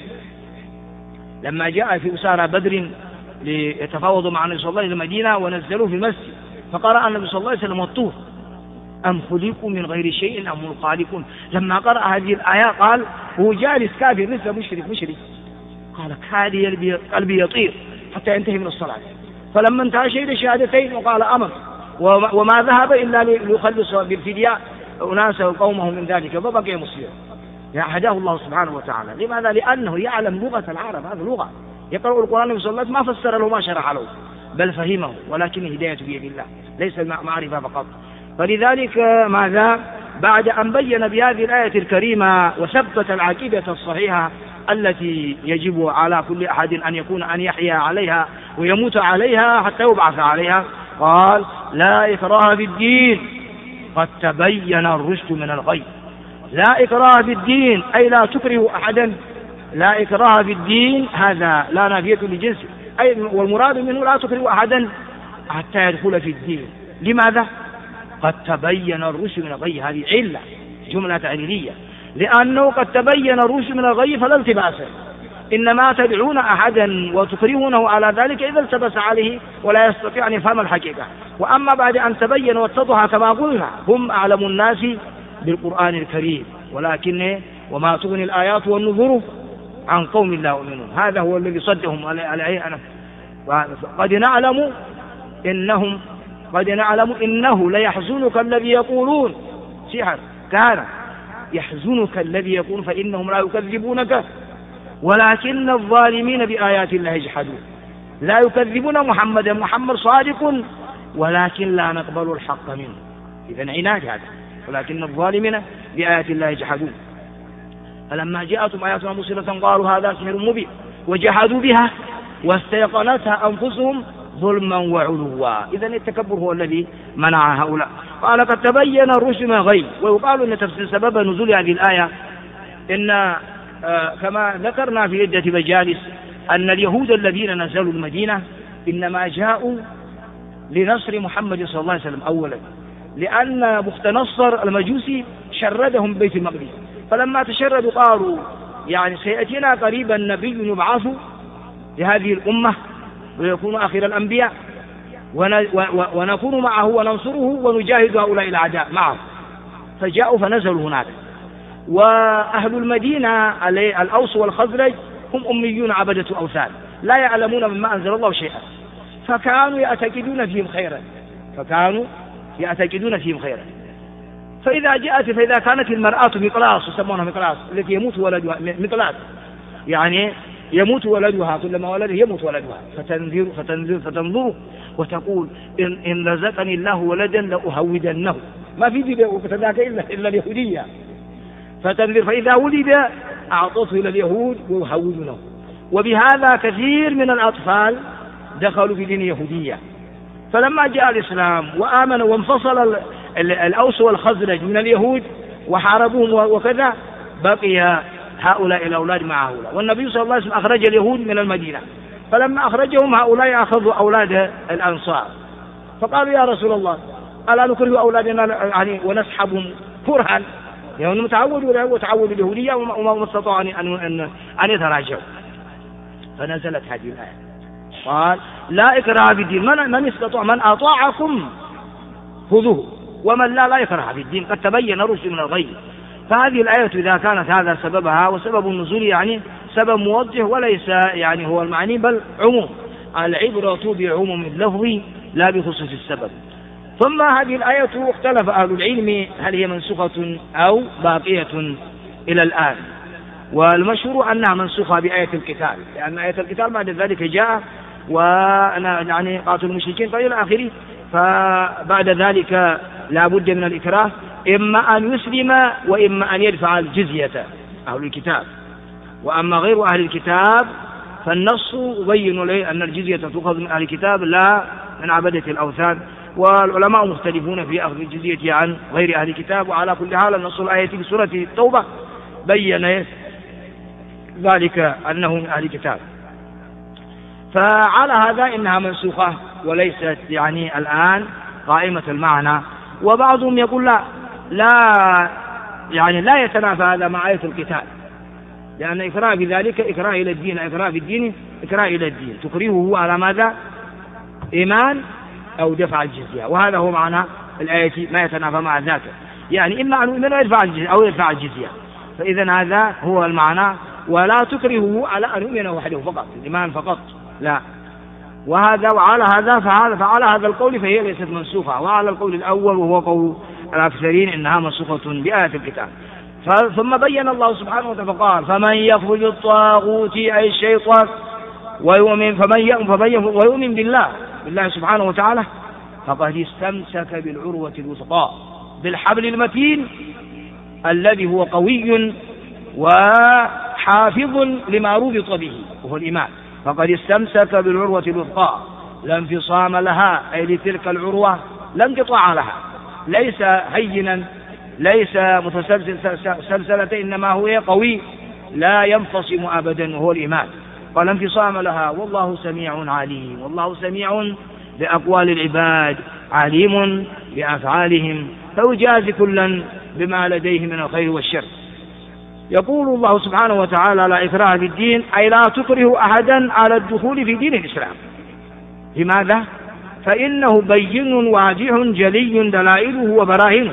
لما جاء في أسارى بدر ليتفاوضوا مع النبي صلى الله عليه وسلم المدينة ونزلوه في المسجد، فقرأ النبي صلى الله عليه وسلم والطور أم خلقوا من غير شيء أم هم الخالقون. لما قرأ هذه الآية قال هو جالس كافر لسه مشرك قال كاد قلبي يطير حتى ينتهي من الصلاة. فلما انتهى شهد الشهادتين وقال أمر وما ذهب إلا ليخلص بالفدية أناسه وقومه من ذلك فبقي مسلما. هداه الله سبحانه وتعالى. لماذا؟ لأنه يعلم لغة العرب، هذه لغة يقرأ القرآن صلى الله عليه وسلم ما فسر له ما شرح له بل فهمه، ولكن الهداية بيد الله ليس المعرفة فقط. فلذلك ماذا؟ بعد أن بين بهذه الآية الكريمة وثبت العقيدة الصحيحة التي يجب على كل أحد أن يحيا عليها ويموت عليها حتى يبعث عليها، قال لا إكراه بالدين قد تبين الرشد من الغي. لا إكراه بالدين أي لا تكره أحدا، لا إكراه بالدين هذا لا نافية لجنسه، أي والمراد منه لا تكره أحدا حتى يدخل في الدين. لماذا؟ قد تبين الرشد من الغي، هذه علة جملة تعليلية، لأنه قد تبين الرشد من الغي فلا التباس، إنما تدعون أحدا وتكرهونه على ذلك إذا التبس عليه ولا يستطيع أن يفهم الحقيقة. وأما بعد أن تبين واتضح كما قلنا هم أعلم الناس بالقرآن الكريم، ولكن وما تغني الآيات والنذر عن قوم لا يؤمنون. هذا هو الذي صدهم عليه. قد نعلم إنه ليحزنك الذي يقولون سحر كان يحزنك الذي يقول فإنهم لا يكذبونك ولكن الظالمين بآيات الله يجحدون. لا يكذبون محمد صادق ولكن لا نقبل الحق منه. إذن عناد هذا، ولكن الظالمين بآيات الله يجحدون. فلما جاءتهم آياتنا مبصرة قالوا هذا سحر مبين وجحدوا بها واستيقنتها أنفسهم ظلما وعلوا. إذن التكبر هو الذي منع هؤلاء. قال قد تبين الرشد من الغي. ويقال أن تفسير سبب نزول هذه الآية إن كما ذكرنا في عدة مجالس أن اليهود الذين نزلوا المدينة إنما جاءوا لنصر محمد صلى الله عليه وسلم أولا، لأن بخت نصر المجوسي شردهم بيت المقدس، فلما تشردوا قالوا يعني سيأتينا قريبا نبي يبعث لهذه الأمة ويكون آخر الأنبياء ونكون معه وننصره ونجاهد هؤلاء الأعداء معه. فجاءوا فنزلوا هناك. وأهل المدينة الأوس والخزرج هم أميون عبدة أوثان لا يعلمون مما أنزل الله شيئا، فكانوا يعتقدون فيهم خيرا. فإذا كانت المرأة مقلاص يسمونها مقلاص التي يموت ولدها مقلاص، يعني يموت ولدها، كلما ولده يموت ولدها، فتنظر وتقول إن رزقني الله ولدا لأهودنه، ما في ذي وكذاك إلا اليهودية، فتنظر فإذا ولد أعطته إلى اليهود ويهودونه. وبهذا كثير من الأطفال دخلوا في دين اليهودية. فلما جاء الإسلام وآمنوا وانفصل الأوس والخزرج من اليهود وحاربوهم وكذا، بقي هؤلاء الأولاد مع هؤلاء، والنبي صلى الله عليه وسلم أخرج اليهود من المدينة، فلما أخرجهم هؤلاء أخذوا أولاد الأنصار، فقالوا يا رسول الله ألا نكره أولادنا يعني ونسحبهم كرها، يعني وتعودوا اليهودية وما استطاعوا أن يتراجعوا. فنزلت هذه الآية قال لا إكراه في الدين، من استطاع، من أطاعكم خذوه ومن لا يكره في الدين، قد تبين الرشد من الغي. فهذه الآية إذا كانت هذا سببها وسبب النزول يعني سبب موضح وليس يعني هو المعني بل عموم، العبرة بعموم اللفظ لا بخصوص السبب. ثم هذه الآية اختلف أهل العلم هل هي منسوخة أو باقية إلى الآن، والمشهور أنها منسوخة بآية القتال، لأن آية القتال بعد ذلك جاء يعني قاتل المشركين فإلى آخره، فبعد ذلك لا بد من الإكراه، إما أن يسلم وإما أن يدفع الجزية أهل الكتاب. وأما غير أهل الكتاب فالنص يبين له أن الجزية تؤخذ من أهل الكتاب لا من عبدة الأوثان، والعلماء مختلفون في أخذ الجزية عن غير أهل الكتاب. وعلى كل حال النص الآية في سورة التوبة بين ذلك أنه من أهل الكتاب. فعلى هذا إنها منسوخة وليست يعني الآن قائمة المعنى. وبعضهم يقول لا يعني لا يتنافى هذا مع آية القتال، لأن إكراه بذلك إكراه إلى الدين، إكراه في الدين إكراه إلى الدين، تكرهه على ماذا؟ إيمان أو دفع الجزية، وهذا هو معنى الآية ما يتنافى مع ذاك، يعني إما أن يؤمن أو يدفع الجزية. فإذا هذا هو المعنى، ولا تكرهه على أن يؤمن وحده فقط، الإيمان فقط لا. فعلى هذا القول فهي ليست منسوخة، وعلى القول الأول وهو قول الأكثرين إنها منسوخة بآية القتال. ثم بين الله سبحانه وتعالى فقال فمن يخرج الطاغوت أي الشيطان ويؤمن بالله سبحانه وتعالى فقد استمسك بالعروة الوثقى بالحبل المتين الذي هو قوي وحافظ لما ربط به وهو الإيمان. فقد استمسك بالعروة الوثقى لا انفصام لها، أي لتلك العروة لا انقطاع لها، ليس هينا ليس متسلسلة، إنما هو قوي لا ينفصم أبدا وهو الإيمان. قال انفصام لها والله سميع عليم، والله سميع لأقوال العباد عليم بأفعالهم فيجازي كلا بما لديه من الخير والشر. يقول الله سبحانه وتعالى لا إكراه في الدين، أي لا تكره أحدا على الدخول في دين الإسلام. لماذا؟ فإنه بين واضح جلي دلائله وبراهينه،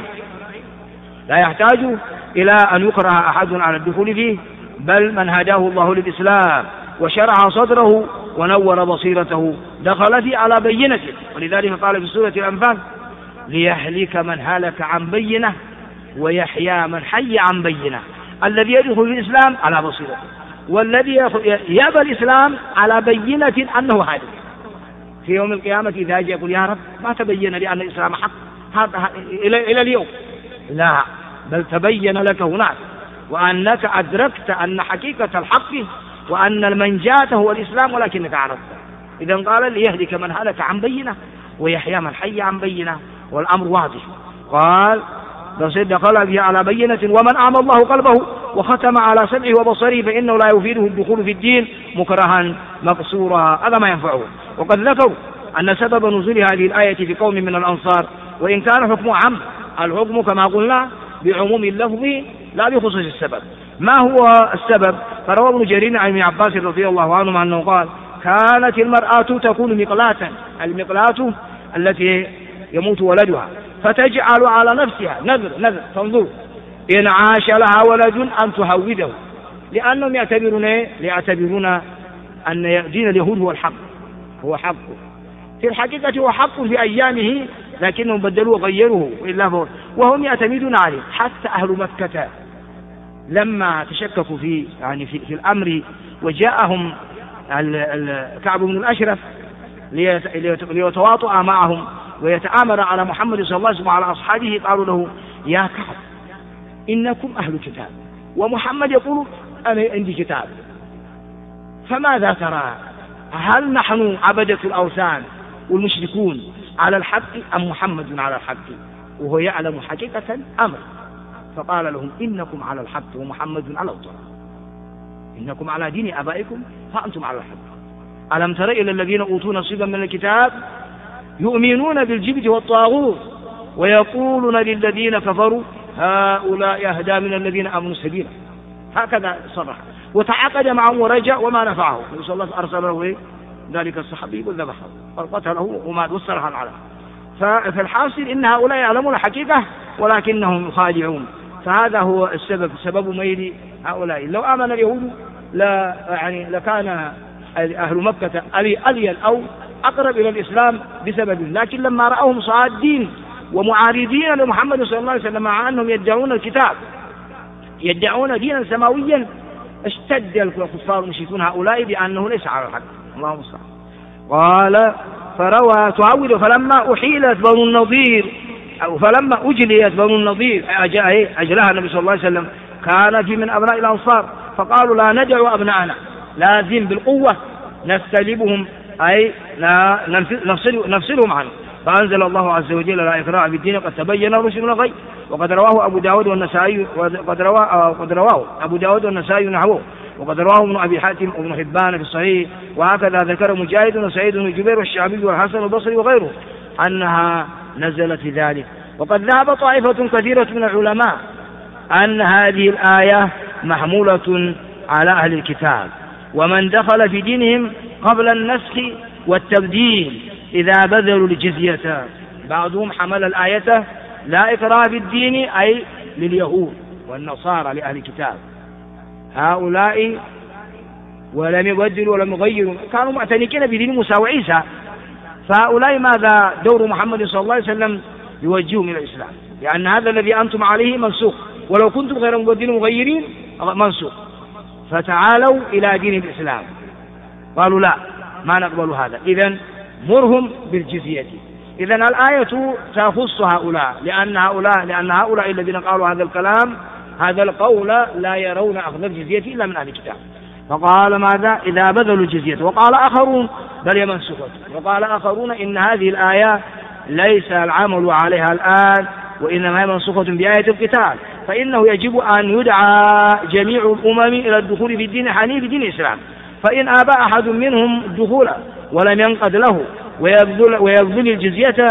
لا يحتاج إلى أن يكره أحد على الدخول فيه، بل من هداه الله للإسلام وشرع صدره ونور بصيرته دخل فيه على بينته. ولذلك قال في سورة الأنفال ليهلك من هلك عن بينة ويحيى من حي عن بينة. الذي يدخل في الإسلام على بصيرته، والذي يأبى الإسلام على بينة أنه هالك. في يوم القيامة إذا جاء يقول يا رب ما تبين لي أن الإسلام حق إلى اليوم، لا بل تبين لك هناك، وأنك أدركت أن حقيقة الحق وأن المنجاة هو الإسلام ولكنك عرفت. إذا قال ليهلك من هلك عن بينة ويحيى من حي عن بينة، والأمر واضح. قال دخل فيها على بينة ومن أعمى الله قلبه وختم على سمعه وبصره فإنه لا يفيده الدخول في الدين مكرها مقصورا، هذا ما ينفعه. وقد ذكروا أن سبب نزول هذه الآية في قوم من الأنصار، وإن كان حكمه عام، الحكم كما قلنا بعموم اللفظ لا بخصوص السبب. ما هو السبب؟ فروى ابن جرير عن ابن عباس رضي الله عنه أنه قال كانت المرأة تكون مقلاة، المقلاة التي يموت ولدها، فتجعل على نفسها نذر تنظر إن عاش لها ولد أن تهوده، لأنهم يعتبرون أن دين اليهود هو حق في الحقيقة، هو حق في أيامه، لكنهم بدلوا وغيروه وهم يعتمدون عليه. حتى أهل مكة لما تشككوا في الأمر وجاءهم كعب بن الأشرف ليتواطؤ معهم ويتآمر على محمد صلى الله عليه وسلم وعلى أصحابه، قالوا له يا كعب إنكم أهل كتاب ومحمد يقول أنا عندي كتاب، فماذا ترى؟ هل نحن عبدة الأوثان والمشركون على الحق أم محمد على الحق؟ وهو يعلم حقيقة الأمر، فقال لهم إنكم على الحق ومحمد على الضلال، إنكم على دين آبائكم فأنتم على الحق. ألم تر إلى الذين أوتوا نصيبا من الكتاب يؤمنون بالجبت والطاغوت ويقولون للذين كفروا هؤلاء أهدى من الذين آمنوا سبيلا. هكذا صرح وتعاقد معهم ورجع وما نفعه، نسأل الله أرسل له ذلك الصحابي وذبحه قتله ومات واسترح العلم. ففي الحاصل إن هؤلاء يعلمون الحقيقة ولكنهم يخادعون، فهذا هو السبب، سبب ميل هؤلاء. لو آمن اليهود لكان أهل مكة ألين أو أقرب إلى الإسلام بسبب، لكن لما رأوهم صادين ومعارضين لمحمد صلى الله عليه وسلم مع أنهم يدعون الكتاب يدعون دينا سماويا، اشتد الكفار المشركون هؤلاء بأنه ليس على الحق. اللهم صل. قال فروى تعود فلما أحيلت بنو النضير أو فلما أجليت بنو النضير أجلها النبي صلى الله عليه وسلم كان في من أبناء الأنصار، فقالوا لا ندعو أبناءنا، لازم بالقوة نستلبهم أي لا نفصلهم عنه. فأنزل الله عز وجل لا إكراه في الدين قد تبين الرشد من الغي. وقد رواه أبو داود والنسائي نحوه، وقد رواه ابن أبي حاتم وابن حبان في الصحيح، وهكذا ذكر مجاهد وسعيد بن جبير والشعبي والحسن والبصري وغيره أنها نزلت في ذلك. وقد ذهب طائفة كثيرة من العلماء أن هذه الآية محمولة على أهل الكتاب ومن دخل في دينهم قبل النسخ والتبديل إذا بذلوا الجزية. بعضهم حمل الآية لا إكراه في الدين أي لليهود والنصارى لأهل الكتاب، هؤلاء ولم يبدلوا ولم يغيروا، كانوا معتنقين بدين موسى وعيسى، فهؤلاء ماذا دور محمد صلى الله عليه وسلم؟ يوجههم إلى الإسلام، لأن هذا الذي أنتم عليه منسوخ، ولو كنتم غير مبدلين مغيرين منسوخ، فتعالوا إلى دين الإسلام. قالوا لا ما نقبل هذا، إذن مرهم بالجزية. إذن الآية تخص هؤلاء لأن هؤلاء الذين قالوا هذا الكلام هذا القول لا يرون أخذ الجزية إلا من أهل الكتاب. فقال ماذا؟ إذا بذلوا الجزية. وقال آخرون بل هي منسوخة، وقال آخرون إن هذه الآية ليس العمل عليها الآن وإنما هي منسوخة بآية القتال، فإنه يجب أن يدعى جميع الأمم إلى الدخول في الدين حنيف دين الإسلام، فإن أبى أحد منهم الدخول ولم ينقد له ويبذل الجزية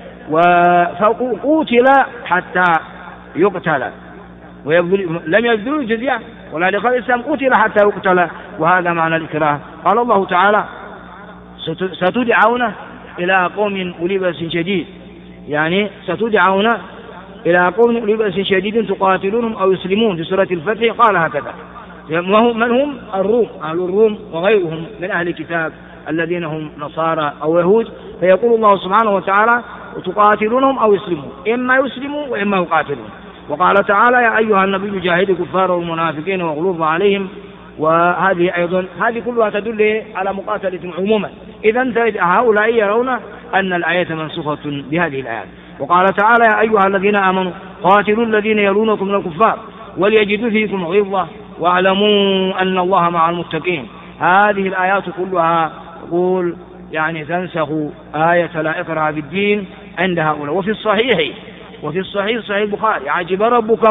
فقتل حتى يقتل، لم يبذلوا الجزية ولا دخل الإسلام قتل حتى يقتل، وهذا معنى الإكراه. قال الله تعالى ستدعون إلى قوم أولي بأس شديد، يعني ستدعون إلى قوم أولي بأس شديد تقاتلونهم أو يسلمون، في سورة الفتح قال هكذا. من هم؟ الروم، أهل الروم وغيرهم من أهل الكتاب الذين هم نصارى أو يهود. فيقول الله سبحانه وتعالى تقاتلونهم أو يسلمون، إما يسلموا وإما يقاتلون. وقال تعالى يا أيها النبي جاهد الكفار والمنافقين واغلظ عليهم. وهذه أيضا هذه كلها تدل على مقاتلة عموما. إذن هؤلاء يرون أن الآية منسوخة بهذه الآيات. وقال تعالى يا أيها الذين آمنوا قاتلوا الذين يلونكم من الكفار وليجدوا فيكم غلظة واعلموا أن الله مع المتقين. هذه الآيات كلها تقول يعني تنسخ آية لا إكراه في الدين عند هؤلاء. وفي الصحيح صحيح البخاري عجب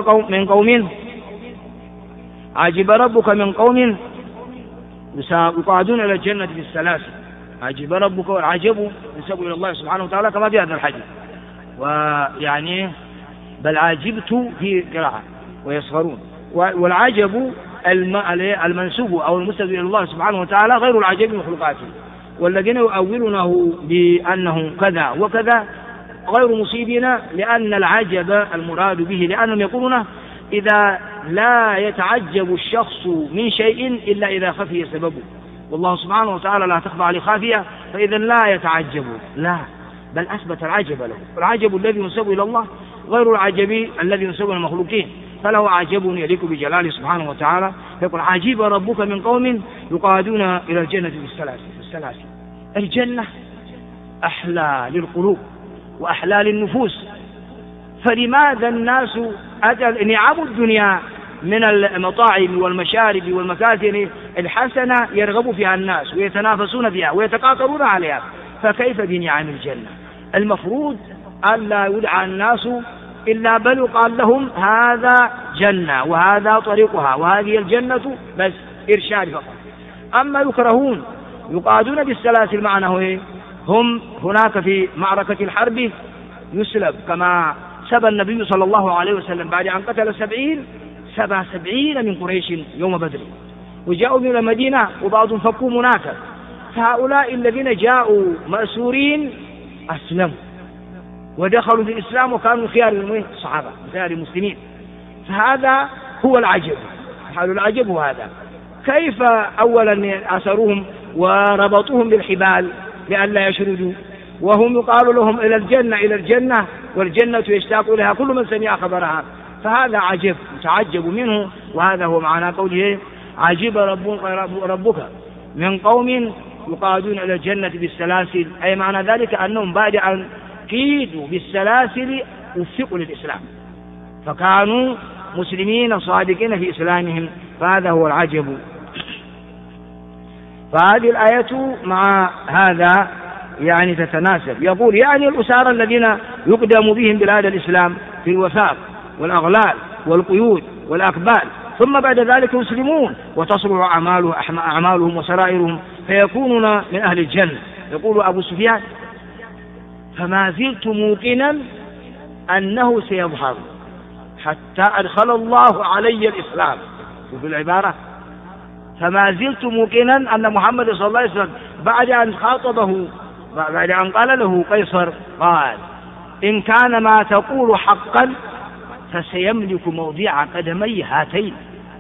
ربك من قوم يقعدون إلى الجنة في السلاسل. عجب ربك، والعجب ينسب إلى الله سبحانه وتعالى كما في هذا الحديث، ويعني بل عجبت في قراءة ويصغرون. والعجب المنسوب أو المسند إلى الله سبحانه وتعالى غير العجب من خلقاته، والذين يؤولونه بأنه كذا وكذا غير مصيبين، لأن العجب المراد به لأنهم يقولون إذا لا يتعجب الشخص من شيء إلا إذا خفي سببه، والله سبحانه وتعالى لا تخفى عليه خافية، فإذا لا يتعجب، لا بل أثبت العجب له. العجب الذي ينسب إلى الله غير العجب الذي ينسب إلى المخلوقين، فله عجب يليق بجلاله سبحانه وتعالى، يقول عجيب ربك من قوم يقادون إلى الجنة بالسلاسل. الجنة أحلى للقلوب وأحلى للنفوس، فلماذا الناس نعم الدنيا من المطاعم والمشارب والمكاسب الحسنة يرغب فيها الناس ويتنافسون فيها ويتقاطرون عليها، فكيف بنعم الجنة؟ المفروض ألا يدعى الناس إلا بل يقال لهم هذا جنة وهذا طريقها وهذه الجنة، بس إرشاد فقط. أما يكرهون يقادون بالسلاسل معناه هم هناك في معركة الحرب يسلب، كما سبى النبي صلى الله عليه وسلم بعد أن قتل 70 من قريش يوم بدر، وجاءوا من المدينة وبعضهم فكوا مناكا، فهؤلاء الذين جاءوا مأسورين أسلموا ودخلوا في الإسلام وكانوا خيار الصحابة خيار المسلمين. فهذا هو العجب، حال العجب هو هذا، كيف أولا أسروهم وربطوهم بالحبال لئلا يشردوا، وهم يقال لهم إلى الجنة والجنة يشتاق لها كل من سمع خبرها. فهذا عجب متعجب منه، وهذا هو معنى قوله عجب ربك من قوم يقادون إلى الجنة بالسلاسل، أي معنى ذلك أنهم بعد أن قيدوا بالسلاسل وفقوا للإسلام، فكانوا مسلمين صادقين في إسلامهم، فهذا هو العجب. فهذه الآية مع هذا يعني تتناسب، يقول يعني الأسارى الذين يقدم بهم بلاد الإسلام في الوثاق والأغلال والقيود والأكبال، ثم بعد ذلك يسلمون وتصلح أعمالهم وسرائرهم فيكونون من أهل الجنة. يقول أبو سفيان فما زلت موقنا أنه سيظهر حتى أدخل الله علي الإسلام. وفي العبارة فما زلت موقنا أن محمد صلى الله عليه وسلم بعد أن خاطبه بعد أن قال له قيصر قال إن كان ما تقول حقا فسيملك موضع قدمي هاتين،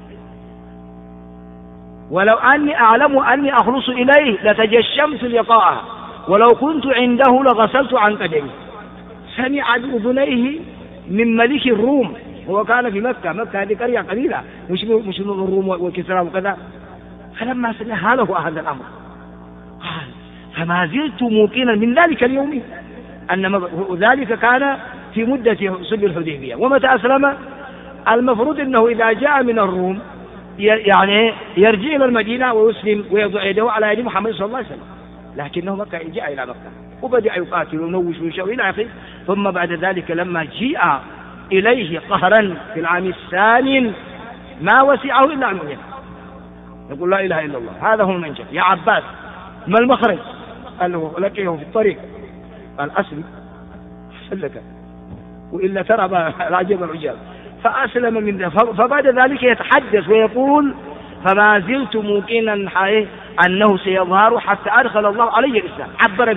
ولو أني أعلم أني أخلص إليه لتجشمت لقاءه، ولو كنت عنده لغسلت عن قدمي. سمع بأذنيه من ملك الروم، هو كان في مكة هذه قرية قليلة مش من الروم وكسرى وكذا، فلما سمع له هذا الأمر قال فما زلت موقنا من ذلك اليوم أن ذلك كان في مدة صلح الحديبية. ومتى أسلم المفروض أنه إذا جاء من الروم يعني يرجع إلى المدينة ويسلم ويضع يده على يد محمد صلى الله عليه وسلم، لكنه جاء إلى مكة وبدأ يقاتل ونوش ويشوي إلى آخره. ثم بعد ذلك لما جيء إليه قهرا في العام الثاني ما وسعه إلا أن يؤمن، يقول لا إله إلا الله. هذا هو المنجل. يا عباس ما المخرج؟ قال له لقيه في الطريق، قال أسلم لك وإلا ترى العجب العجاب، فأسلم من ذلك. فبعد ذلك يتحدث ويقول فما زلت موقنا أنه سيظهر حتى أدخل الله علي الإسلام. عبر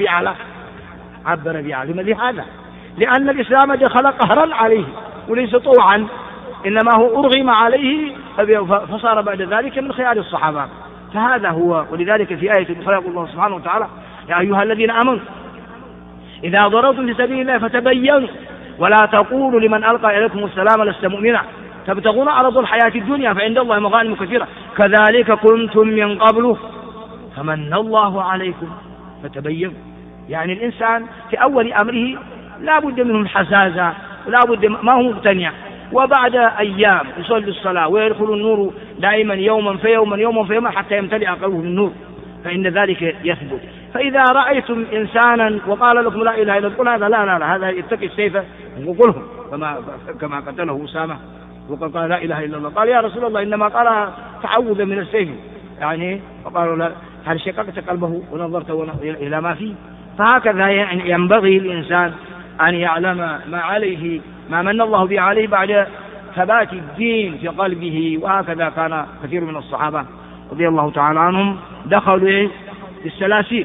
بعلى لماذا؟ لأن الإسلام دخل قهرا عليه وليس طوعا، إنما هو أرغم عليه فصار بعد ذلك من خيار الصحابة. فهذا هو. ولذلك في آية أخرى يقول الله سبحانه وتعالى يا أيها الذين آمنوا إذا ضربتم في سبيل الله فتبينوا ولا تقولوا لمن ألقى إليكم السلام لست مؤمنا تبتغون عرض الحياة الدنيا فعند الله مغانم كثيرة كذلك كنتم من قبل فمن الله عليكم فتبينوا. يعني الإنسان في أول أمره لا بد منه الحزازة ولا بد ما هو مقتنع، وبعد أيام يصلي الصلاة ويدخل النور دائما يوما فيوما حتى يمتلئ قلبه بالنور، فإن ذلك يثبت. فإذا رأيتم إنسانا وقال لكم لا إله إلا الله هذا لا هذا يتقي السيف وقلهم كما قتله أسامة وقال لا إله إلا الله. قال يا رسول الله إنما قال تعوذ من السيف، يعني فقالوا لا هل شققت قلبه ونظرت إلى ما فيه. فهكذا يعني ينبغي الإنسان أن يعلم ما عليه ما من الله به عليه بعد ثبات الدين في قلبه. وهكذا كان كثير من الصحابة رضي الله تعالى عنهم دخلوا بالسلاسل.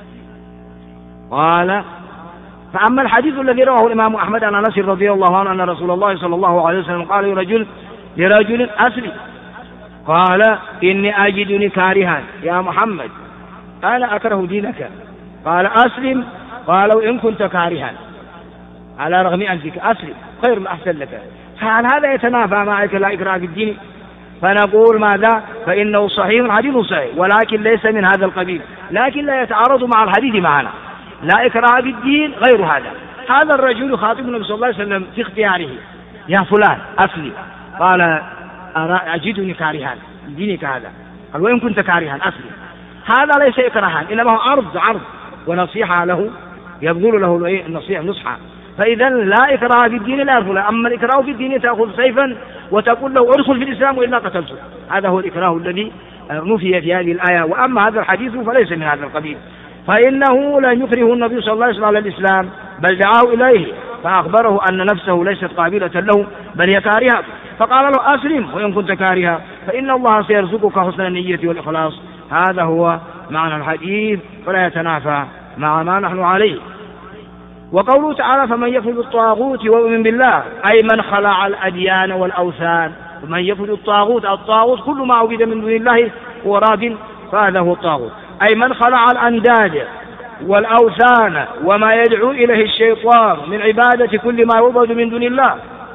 قال فأما الحديث الذي رواه الإمام أحمد عن أنس رضي الله عنه أن رسول الله صلى الله عليه وسلم قال لرجل أسلم قال إني أجدني كارها يا محمد أنا أكره دينك قال أسلم قال وإن كنت كارها على رغم أنفك أسلم خير ما أحسن لك. فهل هذا يتنافى مع لا إكراه في الدين؟ فنقول ماذا؟ فإنه صحيح حديث صحيح، ولكن ليس من هذا القبيل، لكن لا يتعارض مع الحديث معنا. لا إكراه في الدين غير هذا. هذا الرجل يخاطب النبي صلى الله عليه وسلم في اختياره: يا فلان أسلم. قال: أجدني كارها دينك هذا. قال: وإن كنت كارها أسلم. هذا ليس إكراها، إنما هو عرض ونصيحة له، يبذل له النصيحة نصحا. فإذا لا إكراه في الدين لا يرفض. أما الإكراه في الدين تأخذ سيفا وتقول له ادخل في الإسلام وإلا قتلته، هذا هو الإكراه الذي نفي في هذه الآية. وأما هذا الحديث فليس من هذا القبيل، فإنه لا يكره النبي صلى الله عليه وسلم على الإسلام، بل دعاه إليه فأخبره أن نفسه ليست قابلة له بل هي كارهة، فقال له: أسلم وإن كنت كارها، فإن الله سيرزقك حسن النية والإخلاص. هذا هو معنى الحديث، فلا يتنافى مع ما نحن عليه. وقوله تعالى: فمن يكفر بالطاغوت ويؤمن بالله، أي من خلع الأديان والأوثان. ومن يكفر الطاغوت كل ما عبد من دون الله هو راد، فهذا هو الطاغوت، أي من خلع الأنداد والأوثان وما يدعو إليه الشيطان من عبادة كل ما يعبد من دون الله،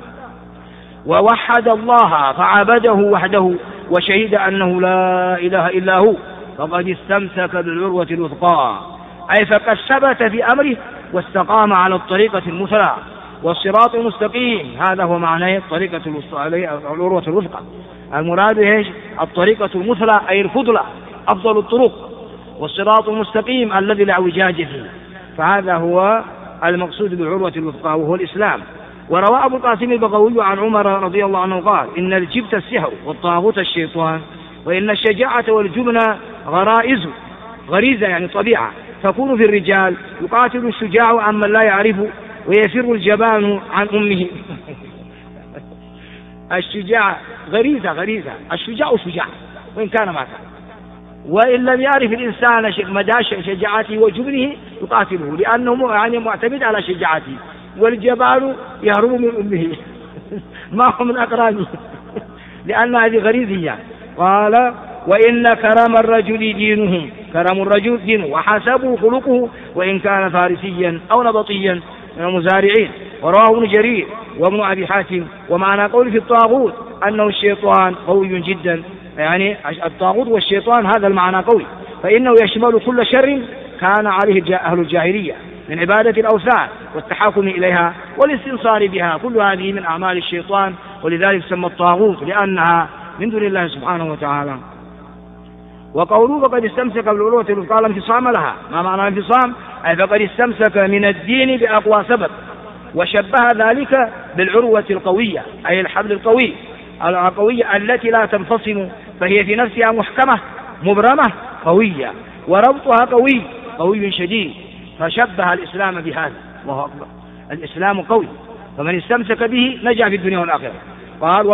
ووحد الله فعبده وحده وشهد أنه لا إله إلا هو، فقد استمسك بالعروة الوثقى، أي فقد ثبت في أمره واستقام على الطريقة المثلى والصراط المستقيم. هذا هو معنى الطريقة العروة الوثقى. المراد ايش؟ الطريقة المثلى أي الفضلى، أفضل الطرق، والصراط المستقيم الذي لا اعوجاج فيه. فهذا هو المقصود بالعروة الوثقى وهو الإسلام. وروى أبو القاسم البغوي عن عمر رضي الله عنه قال: إن الجبت السحر والطاغوت الشيطان، وإن الشجاعة والجبن غريزة يعني طبيعة تكون في الرجال، يقاتل الشجاع عمن لا يعرف ويفر الجبان عن أمه. الشجاع غريزة، الشجاع شجاع وإن كان ما كان، وإن لم يعرف الإنسان مدى شجاعته وجبنه يقاتله، لأنه يعني معتمد على شجاعته، والجبان يهرب من أمه ما هو من أقرانه لأن هذه غريزية. قال: وإن كرم الرجل دينه وحسبه خلقه، وإن كان فارسيا أو نبطيا من المزارعين. ورواه ابن جرير وابن أبي حاتم. ومعنى قول في الطاغوت أنه الشيطان قوي جدا، يعني الطاغوت والشيطان هذا المعنى قوي، فإنه يشمل كل شر كان عليه أهل الجاهلية من عبادة الأوثان والتحاكم إليها والاستنصار بها، كل هذه من أعمال الشيطان، ولذلك سمى الطاغوت لأنها من دون الله سبحانه وتعالى. وقوله: فقد استمسك بالعروة الوثقى لا انفصام لها. ما معنى الانفصام؟ أي فقد استمسك من الدين بأقوى سبب، وشبه ذلك بالعروة القوية، أي الحبل القوي القوية التي لا تنفصم، فهي في نفسها محكمة مبرمة قوية، وربطها قوي شديد، فشبه الإسلام بهذا. الله أكبر، الإسلام قوي، فمن استمسك به نجا في الدنيا والآخرة. قال: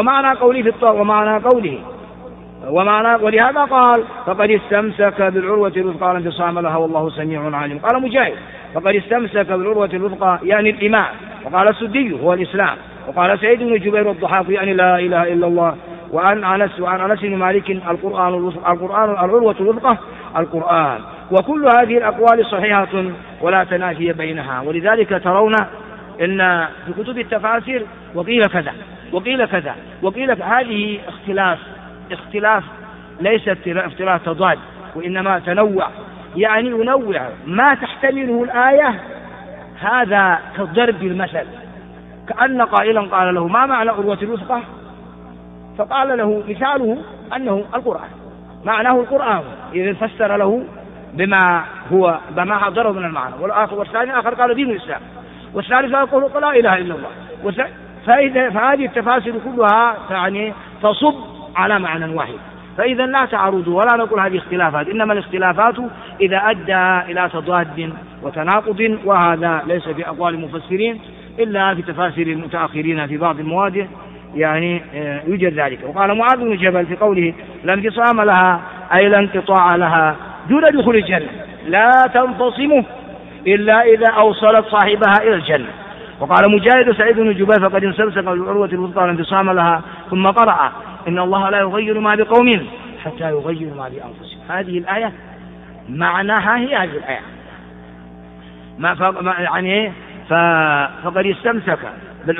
ولهذا قال: فقد استمسك بالعروة الوثقى لا انفصام لها والله سميع عليم. قال مجاهد: فقد استمسك بالعروة الوثقى يعني الإيمان. وقال السدي: هو الإسلام. وقال سعيد بن جبير والضحاك: يعني لا إله إلا الله. وعن أنس بن مالك: القرآن العروة الوثقى القرآن. وكل هذه الأقوال صحيحة ولا تنافي بينها. ولذلك ترون إن في كتب التفاسير وقيل كذا وقيل كذا وقيل كذا. هذه اختلاف ليس اختلاف تضاد، وإنما تنوع، يعني ينوع ما تحتمله الآية. هذا كضرب المثل، كأن قائلا قال له: ما معنى عروة الوثقى؟ فقال له مثاله أنه القرآن، معناه القرآن، إذا فسر له بما حضره من المعنى. والثاني آخر قال دين الإسلام، والثالث قال لا إله إلا الله. فهذه التفاسير كلها يعني تصب على معنى واحد، فإذا لا تعرض ولا نقول هذه اختلافات، إنما الاختلافات إذا أدى إلى تضاد وتناقض، وهذا ليس في أقوال المفسرين إلا في تفاسير المتأخرين في بعض المواضع يعني يوجد ذلك. وقال معاذ بن جبل في قوله: لا انفصام لها أي لا انقطاع لها دون دخول الجنة، لا تنفصم إلا إذا أوصلت صاحبها إلى الجنة. وقال مجاهد: سعيد بن جبير: فقد استمسك بالعروة الوثقى لا انفصام لها. ثم قرأ: إن الله لا يغير ما بقوم حتى يغير ما بأنفسهم. هذه الآية معناها هي هذه الآية، فقد استمسك بالعروة.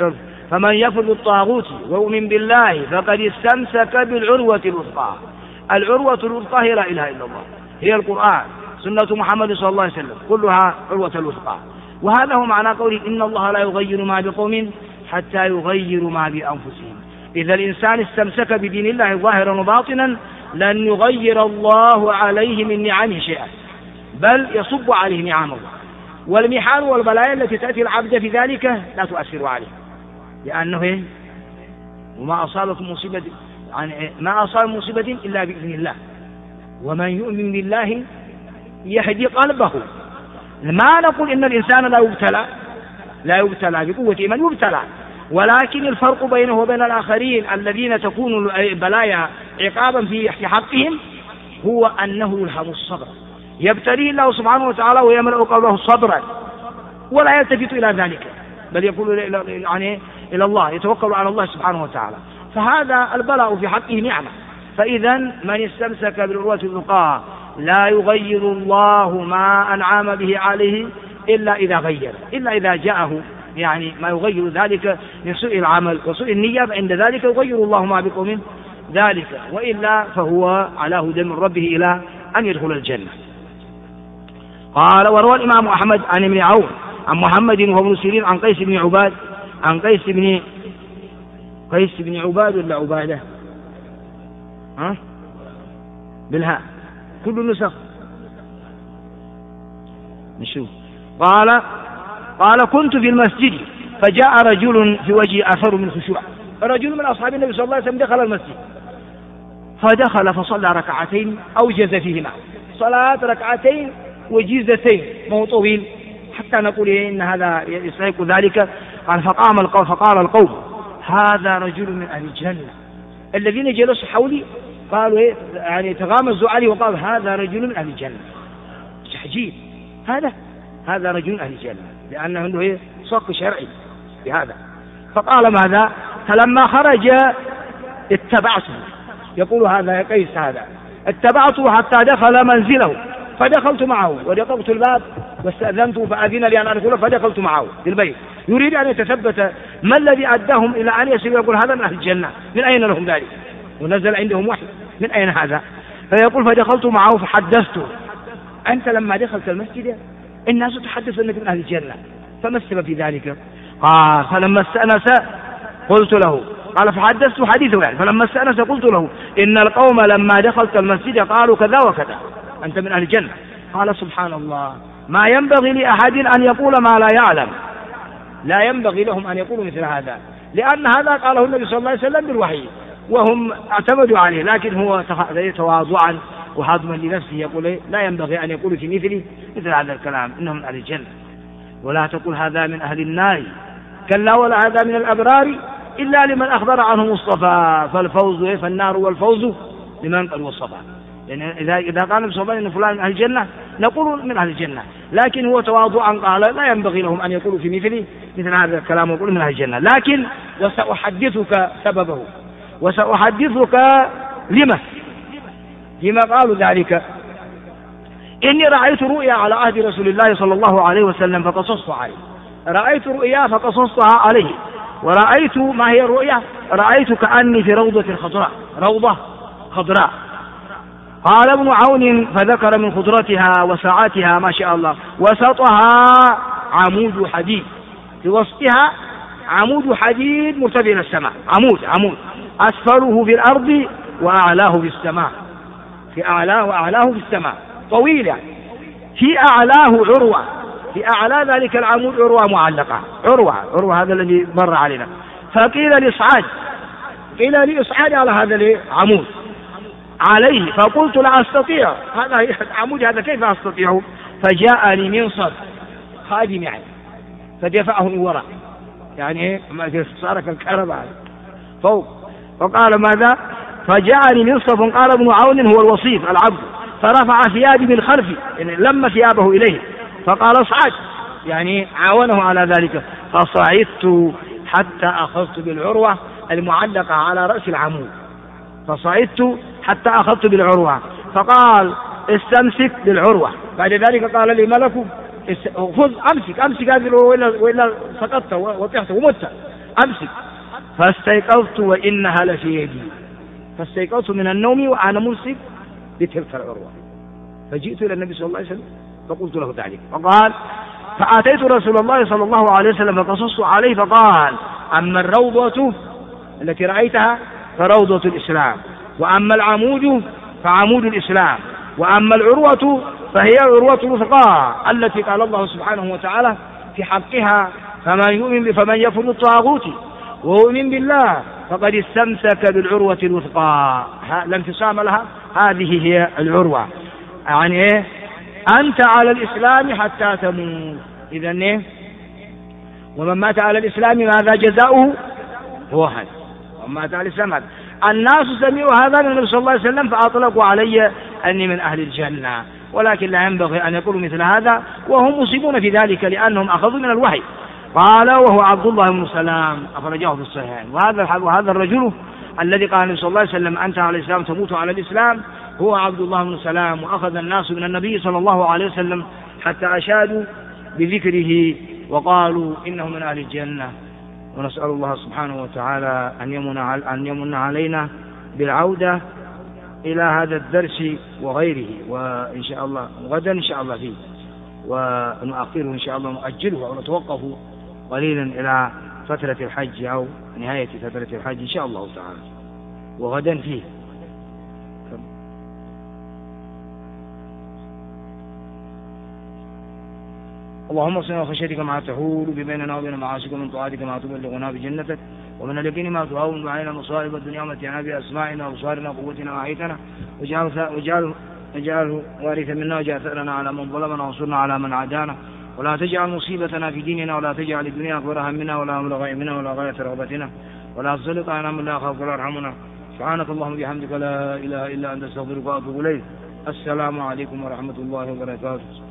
فمن يكفر بالطاغوت ويؤمن بالله فقد استمسك بالعروة الوثقى. العروة الوثقى هي لا إله إلا الله، هي القرآن، سنة محمد صلى الله عليه وسلم، كلها عروة الوثقى. وهذا هو معنى قوله إن الله لا يغير ما بقوم حتى يغيروا ما بأنفسهم. إذا الإنسان استمسك بدين الله ظاهرا وباطنا لن يغير الله عليه من نعمه شيئا، بل يصب عليه نعم الله. والمحن والبلايا التي تأتي العبد في ذلك لا تؤثر عليه، لأنه وما أصابكم مصيبة ما أصاب مصيبة إلا بإذن الله، ومن يؤمن بالله يهدي قلبه. ما نقول إن الإنسان لا يبتلى بقوة إيمان، يبتلى، ولكن الفرق بينه وبين الآخرين الذين تكون البلايا عقابا في حقهم هو أنه يلهم الصبر، يبتليه الله سبحانه وتعالى ويملأ قلبه صبرا ولا يلتفت إلى ذلك، بل يقول إلى الله، يتوكل على الله سبحانه وتعالى. فهذا البلاء في حقه نعمة. فإذا من استمسك بالعروة الوثقى لا يغير الله ما أنعم به عليه إلا إذا جاءه ما يغير ذلك من سوء العمل وسوء النية، فعند ذلك يغير الله ما بقوم ذلك، وإلا فهو على هدى من ربه إلى أن يدخل الجنة. قال وروى الإمام أحمد عن ابن عون عن محمد وهو ابن سيرين عن قيس بن عباد ولا عبادة بالهاء كل النسخ نشوف. قال كنت في المسجد فجاء رجل في وجهه أثر من خشوع، رجل من أصحاب النبي صلى الله عليه وسلم دخل المسجد فدخل فصلى ركعتين أوجز فيهما، صلاة ركعتين وجيزتين، مو طويل حتى نقول إن هذا يستحق ذلك. فقال القوم هذا رجل من أهل الجنة. الذين جلسوا حولي قالوا تغامزوا عليه وقالوا هذا رجل من أهل الجنة. عجيب، هذا رجل من أهل الجنة، لأنه صك شرعي بهذا. فقال ماذا؟ فلما خرج اتبعته، يقول هذا يا قيس هذا، اتبعته حتى دخل منزله فدخلت معه ودققت الباب واستأذنته فأذن لي أن أدخل فدخلت معه في البيت، يريد أن يتثبت ما الذي أداهم إلى أن يسير يقول هذا من أهل الجنة، من أين لهم ذلك؟ ونزل عندهم وحي، من أين هذا؟ فيقول فدخلت معه فحدثته، أنت لما دخلت المسجد الناس تحدث أنك من أهل الجنة، فما السبب في ذلك؟ قال فلما استأنس قلت له، قال فحدثت حديثه فلما استأنس قلت له إن القوم لما دخلت المسجد قالوا كذا وكذا، أنت من أهل الجنة. قال سبحان الله، ما ينبغي لأحد أن يقول ما لا يعلم، لا ينبغي لهم أن يقولوا مثل هذا، لأن هذا قاله النبي صلى الله عليه وسلم بالوحي وهم اعتمدوا عليه، لكن هو تواضعا وهضما لنفسه يقول لا ينبغي أن يقول في مثل هذا الكلام، إنهم من أهل الجنة. ولا تقول هذا من أهل النار، كلا ولا هذا من الأبرار إلا لمن أخبر عنه مصطفى، فالنار والفوز لمن قد وصفه. يعني إذا قال النبي صلى الله عليه وسلم إن فلان من أهل الجنة نقول من أهل الجنة، لكن هو تواضعا قال لا ينبغي لهم أن يقولوا في مثل هذا الكلام ويقولوا من أهل الجنة. لكن وسأحدثك سببه، وسأحدثك لما قالوا ذلك. إني رأيت رؤيا على عهد رسول الله صلى الله عليه وسلم فقصصت عليه، رأيت رؤيا فقصصتها عليه. ورأيت ما هي الرؤيا؟ رأيت كأني في روضة خضراء. قال ابن عون فذكر من خضرتها وساعتها ما شاء الله، وسطها عمود حديد، في وسطها عمود حديد مرتفع إلى السماء، عمود أسفله في الأرض وأعلاه في السماء، وأعلاه في السماء، طويل يعني. في أعلاه عروة، في أعلى ذلك العمود عروة معلقة، عروة هذا الذي مر علينا. فقيل لي اصعد على هذا العمود عليه، فقلت لا أستطيع، هذا عمود هذا كيف أستطيع؟ فجاءني منصب خادم يعني فدفعه من وراء، يعني ما صار كالكهرباء فوق. وقال ماذا؟ فجاءني منصب، قال ابن عون هو الوصيف العبد، فرفع ثيابي من خلفي، يعني لم ثيابه إليه، فقال اصعد، يعني عاونه على ذلك. فصعدت حتى أخذت بالعروة المعلقة على رأس العمود، فصعدت حتى أخذت بالعروة، فقال استمسك بالعروة. بعد ذلك قال لي ملك خذ أمسك هذه وإلا سقطت وطحت ومت. أمسك. فاستيقظت وإنها لفي يدي، فاستيقظت من النوم وأنا ممسك بتلك العروة، فجئت إلى النبي صلى الله عليه وسلم فقلت له ذلك، فقال فأتيت رسول الله صلى الله عليه وسلم فقصصت عليه، فقال أما الروضة التي رأيتها فروضة الإسلام، وأما العمود فعمود الإسلام، وأما العروة فهي عروة الوثقى التي قال الله سبحانه وتعالى في حقها فمن يكفر بالطاغوت ويؤمن بالله فقد استمسك بالعروة الوثقى لا انفصام لها، هذه هي العروة. يعني إيه؟ أنت على الإسلام حتى تموت. إذن إيه؟ ومن مات على الإسلام ماذا جزاؤه؟ هو هذا، ومن مات على الإسلام هذا. الناس سمعوا هذا من النبي صلى الله عليه وسلم فأطلقوا علي أني من أهل الجنة، ولكن لا ينبغي أن يقولوا مثل هذا وهم مصيبون في ذلك لأنهم أخذوا من الوحي. قال وهو عبد الله بن سلام، أخرجه في الصحيحين. وهذا الرجل الذي قال النبي صلى الله عليه وسلم أنت على الإسلام تموت على الإسلام هو عبد الله بن سلام. وأخذ الناس من النبي صلى الله عليه وسلم حتى أشادوا بذكره وقالوا إنه من أهل الجنة. ونسأل الله سبحانه وتعالى أن يمن علينا بالعودة إلى هذا الدرس وغيره، وإن شاء الله غدا إن شاء الله فيه، ونؤخره إن شاء الله نؤجله ونتوقف قليلا إلى فترة الحج أو نهاية فترة الحج إن شاء الله تعالى، وغدا فيه. اللهم اصلنا خشيتك ما تحول بيننا وبين معاصيك، ومن طاعتك ما تبلغنا بجنتك، ومن اليقين ما تهون علينا مصائب الدنيا ومتعنا بأسماعنا وأبصارنا وقوتنا وأحيتنا، واجعله وارثا منا، واجعل ثأرنا على من ظلمنا، وانصرنا على من عادانا، ولا تجعل مصيبتنا في ديننا، ولا تجعل الدنيا أكبر همنا ولا مبلغ علمنا ولا غاية رغبتنا، ولا تسلط علينا من لا يخافك ولا يرحمنا. سبحانك اللهم وبحمدك لا إله إلا أنت أستغفرك وأتوب إليك. السلام عليكم ورحمة الله وبركاته.